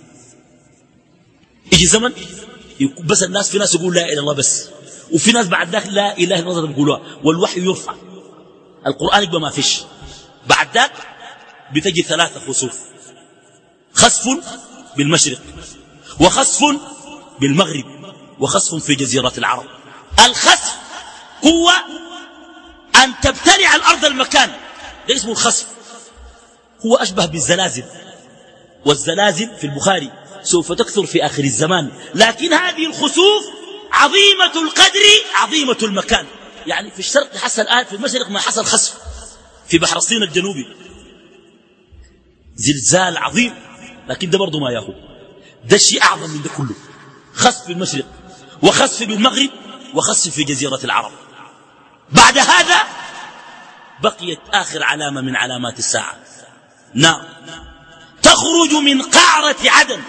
يجي زمن بس الناس، في ناس يقول لا إله إلا الله بس، وفي ناس بعد ذاك لا إله إلا الله بيقولوها، والوحي يرفع، القرآن يبقى ما فيش. بعد ذاك بتجي ثلاثة خسوف، خسف بالمشرق، وخسف بالمغرب، وخسف في جزيرة العرب. الخسف هو أن تبتلع الأرض المكان، ده اسمه الخسف، هو أشبه بالزلازل، والزلازل في البخاري سوف تكثر في آخر الزمان، لكن هذه الخسوف عظيمة القدر عظيمة المكان. يعني في الشرق حصل الآن، في المشرق ما حصل خسف في بحر الصين الجنوبي، زلزال عظيم، لكن ده برضو ما ياهو، ده شيء أعظم من ده كله. خسف في المشرق، وخسف بالمغرب، وخسف في جزيرة العرب. بعد هذا بقيت آخر علامة من علامات الساعة، نار تخرج من قعرة عدن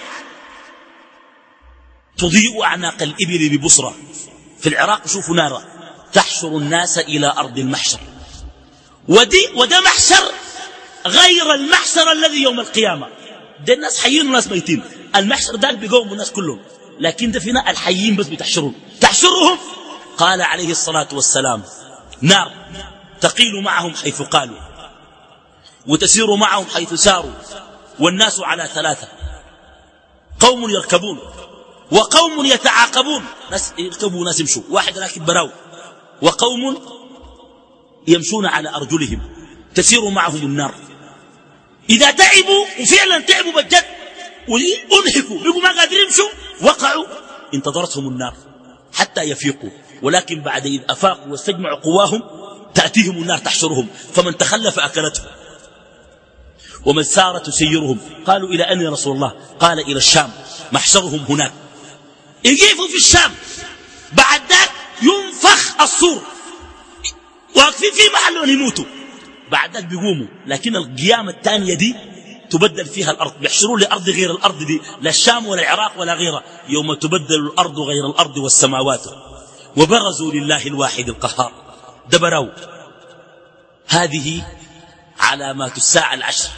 تضيء أعناق الإبل ببصرة. في العراق شوفوا نارا تحشر الناس إلى أرض المحشر، ودي وده محشر غير المحشر الذي يوم القيامة. ده الناس حيين وناس ميتين، المحشر ده بيقوم الناس كلهم، لكن ده فينا الحيين بس بتحشرون تحشرهم. قال عليه الصلاة والسلام نار تقيل معهم حيث قالوا، وتسير معهم حيث ساروا، والناس على ثلاثة، قوم يركبون، وقوم يتعاقبون، ناس يركبوا ناس يمشوا، واحد راكب براو، وقوم يمشون على أرجلهم، تسير معهم النار. إذا تعبوا وفعلا تعبوا بجد وانهكوا بيقوا ما قادرين يمشوا، وقعوا، انتظرتهم النار حتى يفيقوا، ولكن بعد إذ أفاقوا واستجمعوا قواهم تأتيهم النار تحشرهم، فمن تخلف أكلته، ومن سار تسيرهم. قالوا إلى أين يا رسول الله؟ قال إلى الشام، محشرهم هناك. يجيفوا في الشام، بعد ذلك ينفخ الصور، واقفين في محل أن يموتوا، بعد ذلك بيقوموا. لكن القيامة الثانية دي تبدل فيها الأرض، بيحشروا لأرض غير الأرض دي، لا الشام ولا العراق ولا غيرها، يوم تبدل الأرض غير الأرض والسماوات، وبرزوا لله الواحد القهار. دبروا. هذه علامات الساعة العشر: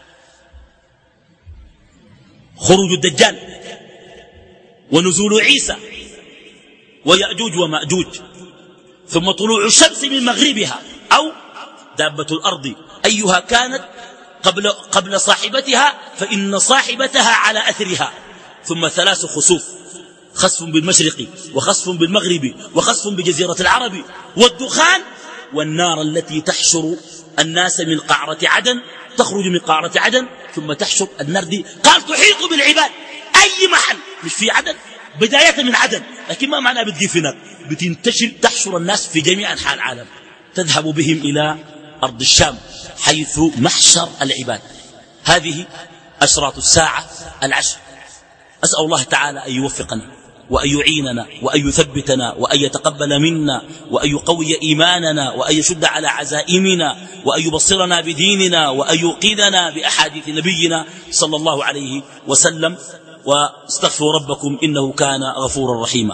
خروج الدجال، ونزول عيسى، ويأجوج ومأجوج، ثم طلوع الشمس من مغربها أو دابة الأرض أيها كانت قبل, قبل صاحبتها فإن صاحبتها على أثرها، ثم ثلاث خسوف: خسف بالمشرق، وخسف بالمغرب، وخسف بجزيرة العرب، والدخان، والنار التي تحشر الناس من قعرة عدن، تخرج من قعرة عدن ثم تحشر النار دي. قال تحيط بالعباد، أي محل مش في عدن، بداية من عدن، لكن ما معنى بتجي هناك، بتنتشر تحشر الناس في جميع أنحاء العالم، تذهب بهم إلى أرض الشام حيث محشر العباد. هذه أشراط الساعة العشر. أسأل الله تعالى أن يوفقنا وأن يعيننا وأن يثبتنا وأن يتقبل منا وأن يقوي إيماننا وأن يشد على عزائمنا وأن يبصرنا بديننا وأن يوقظنا بأحاديث نبينا صلى الله عليه وسلم. واستغفروا ربكم إنه كان غفورا رحيما.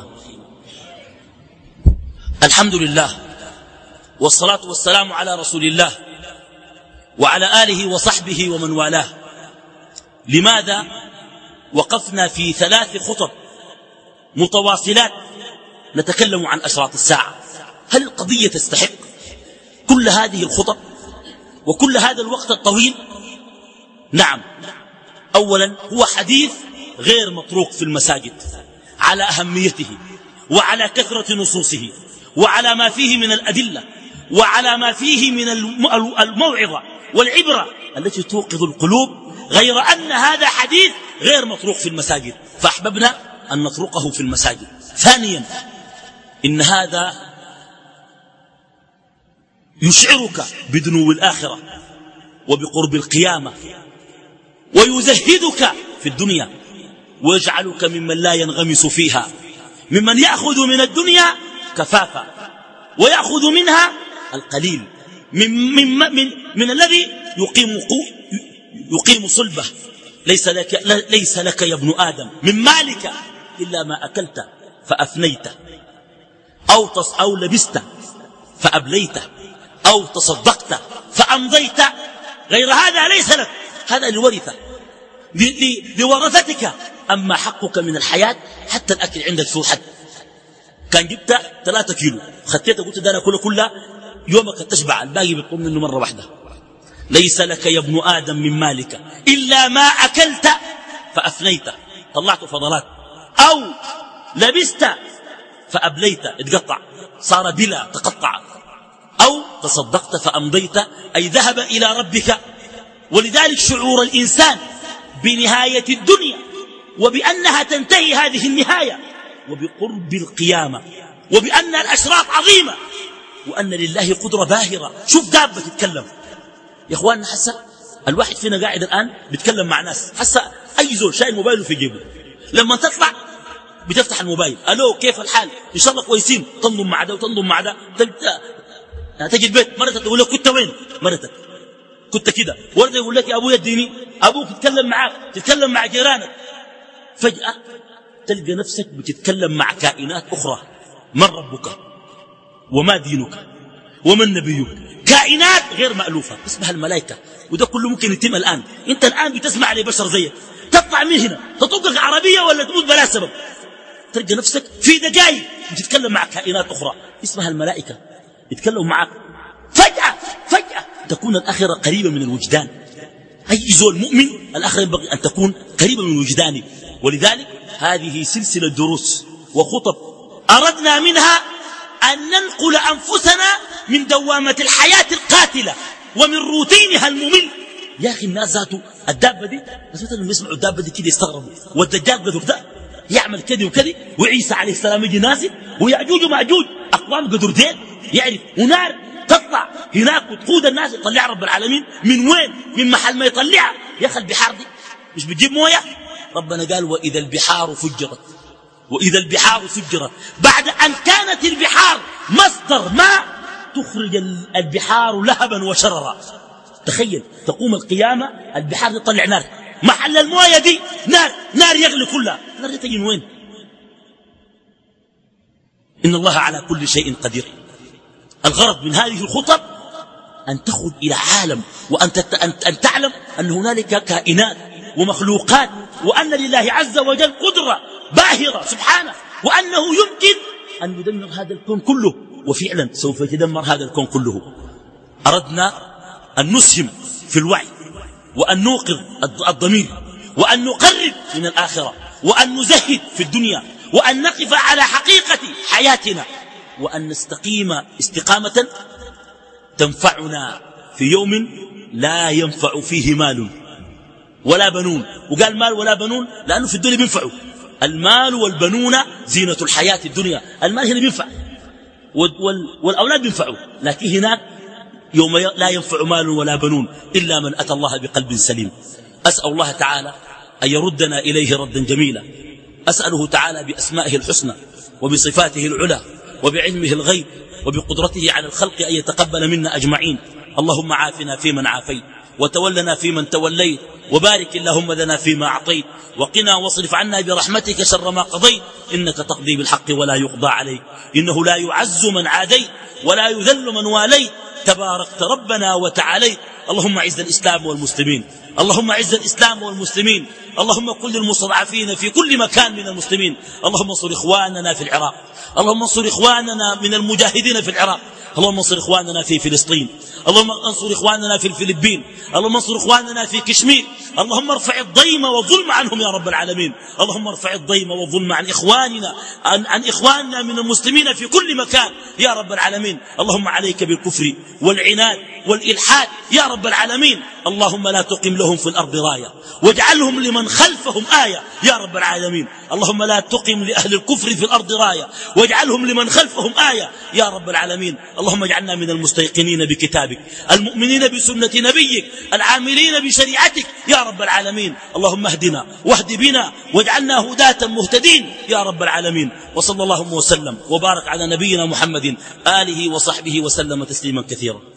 الحمد لله والصلاة والسلام على رسول الله وعلى آله وصحبه ومن والاه. لماذا وقفنا في ثلاث خطب متواصلات نتكلم عن أشراط الساعة؟ هل القضية تستحق كل هذه الخطب وكل هذا الوقت الطويل؟ نعم. أولا هو حديث غير مطروق في المساجد على أهميته وعلى كثرة نصوصه وعلى ما فيه من الأدلة وعلى ما فيه من الموعظة والعبرة التي توقظ القلوب، غير أن هذا حديث غير مطروق في المساجد، فأحببنا أن نطرقه في المساجد. ثانيا إن هذا يشعرك بدنو الآخرة وبقرب القيامة، ويزهدك في الدنيا، ويجعلك ممن لا ينغمس فيها، ممن يأخذ من الدنيا كفافا ويأخذ منها القليل، من, من, من, من الذي يقيم, يقيم صلبه ليس لك, ليس لك يا ابن آدم من مالك إلا ما أكلت فأفنيت أو, تص أو لبست فأبليت أو تصدقت فأمضيت، غير هذا ليس لك، هذا لورثة لورثتك. أما حقك من الحياة حتى الأكل عندك ذو حد. كان جبت ثلاثة كيلو خطيت قلت ده أنا كله كله يومك تشبع، الباقي بتقوم منه مرة واحدة. ليس لك يا ابن آدم من مالك إلا ما أكلت فأفنيت، طلعت فضلات، أو لبست فأبليت، اتقطع صار بلا تقطع، أو تصدقت فأمضيت أي ذهب إلى ربك. ولذلك شعور الإنسان بنهاية الدنيا وبأنها تنتهي هذه النهاية وبقرب القيامة وبأن الأشراط عظيمة وأن لله قدرة باهرة. شوف دابة تتكلم يا إخواننا. حسا الواحد فينا قاعد الآن بيتكلم مع ناس، حسا أي زول شايل موبايله في جيبه، لما تطلع بتفتح الموبايل، ألو كيف الحال، إن شاء الله كويسين، تنضم مع ده وتنضم مع ده، تجي البيت مرتك تقول لك كنت وين، مرتك كنت كده، ورده يقول لك يا أبويا اديني، أبوك يتكلم معاك، تتكلم مع جيرانك. فجأة تلقى نفسك بتتكلم مع كائنات أخرى. من ربك وما دينك ومن نبيك، كائنات غير مألوفة اسمها الملائكة. وده كله ممكن يتم الآن. انت الآن بتسمع لبشر زيك، تطلع من هنا تطبق عربية ولا تموت بلا سبب، تلقى نفسك في دقائق بتتكلم مع كائنات أخرى اسمها الملائكة، يتكلموا معك. فجأة فجأة تكون الآخرة قريبة من الوجدان. أي زول مؤمن الآخرة ينبغي أن تكون قريبة من وجدانه. ولذلك هذه سلسلة دروس وخطب أردنا منها أن ننقل أنفسنا من دوامة الحياة القاتلة ومن روتينها الممل. يا أخي الناس ذاته الدابة دي، مثلا لما يسمعوا الدابة دي كده يستغربوا، والدجال قدر ده يعمل كده وكده، وعيسى عليه السلام يجي نازل، ويأجوج ومأجوج أقوام قدر دين يعرف، ونار تطلع هناك وتقود الناس يطلع رب العالمين من وين؟ من محل ما يطلعها. يا أخي البحار دي مش بتجيب مويه؟ ربنا قال وإذا البحار فجرت، وإذا البحار فجرت، بعد أن كانت البحار مصدر ماء تخرج البحار لهبا وشررا. تخيل تقوم القيامة البحار تطلع نار، محل المويه دي نار، نار يغلي كلها. النار دي تجي من وين؟ إن الله على كل شيء قدير. الغرض من هذه الخطب أن تخرج إلى عالم، وأن أن تعلم أن هنالك كائنات ومخلوقات، وأن لله عز وجل قدرة باهرة سبحانه، وأنه يمكن أن يدمر هذا الكون كله، وفعلا سوف يتدمر هذا الكون كله. أردنا أن نسهم في الوعي، وأن نوقظ الضمير، وأن نقرب من الآخرة، وأن نزهد في الدنيا، وأن نقف على حقيقة حياتنا، وأن نستقيم استقامة تنفعنا في يوم لا ينفع فيه مال ولا بنون. وقال مال ولا بنون لأنه في الدنيا بينفعوا، المال والبنون زينة الحياة الدنيا. المال هنا بينفع والأولاد بينفعوا، لكن هناك يوم لا ينفع مال ولا بنون إلا من أتى الله بقلب سليم. أسأل الله تعالى أن يردنا إليه ردا جميلا. أسأله تعالى بأسمائه الحسنى وبصفاته العلى وبعلمه الغيب وبقدرته على الخلق أن يتقبل منا أجمعين. اللهم عافنا فيمن عافيت، وتولنا فيمن توليت، وبارك اللهم لنا فيما أعطيت، وقنا واصرف عنا برحمتك شر ما قضيت، إنك تقضي بالحق ولا يقضى عليك، إنه لا يعز من عاديت ولا يذل من واليت، تباركت ربنا وتعاليت. اللهم اعز الإسلام والمسلمين، اللهم اعز الإسلام والمسلمين، اللهم كن للمستضعفين في كل مكان من المسلمين. اللهم انصر إخواننا في العراق، اللهم انصر إخواننا من المجاهدين في العراق، اللهم انصر إخواننا في فلسطين، اللهم انصر إخواننا في الفلبين، اللهم انصر إخواننا في كشمير. اللهم ارفع الضيم والظلم عنهم يا رب العالمين، اللهم ارفع الضيم والظلم عن إخواننا عن, عن إخواننا من المسلمين في كل مكان يا رب العالمين. اللهم عليك بالكفر والعناد والإلحاد يا رب العالمين. اللهم لا تقم لهم في الأرض راية واجعلهم لمن خلفهم آية يا رب العالمين. اللهم لا تقم لأهل الكفر في الأرض راية واجعلهم لمن خلفهم آية يا رب العالمين. اللهم اجعلنا من المستيقنين بكتابك، المؤمنين بسنة نبيك، العاملين بشريعتك يا رب العالمين. اللهم اهدنا واهد بنا واجعلنا هداة مهتدين يا رب العالمين. وصلى الله وسلم وبارك على نبينا محمد آله وصحبه وسلم تسليما كثيرا.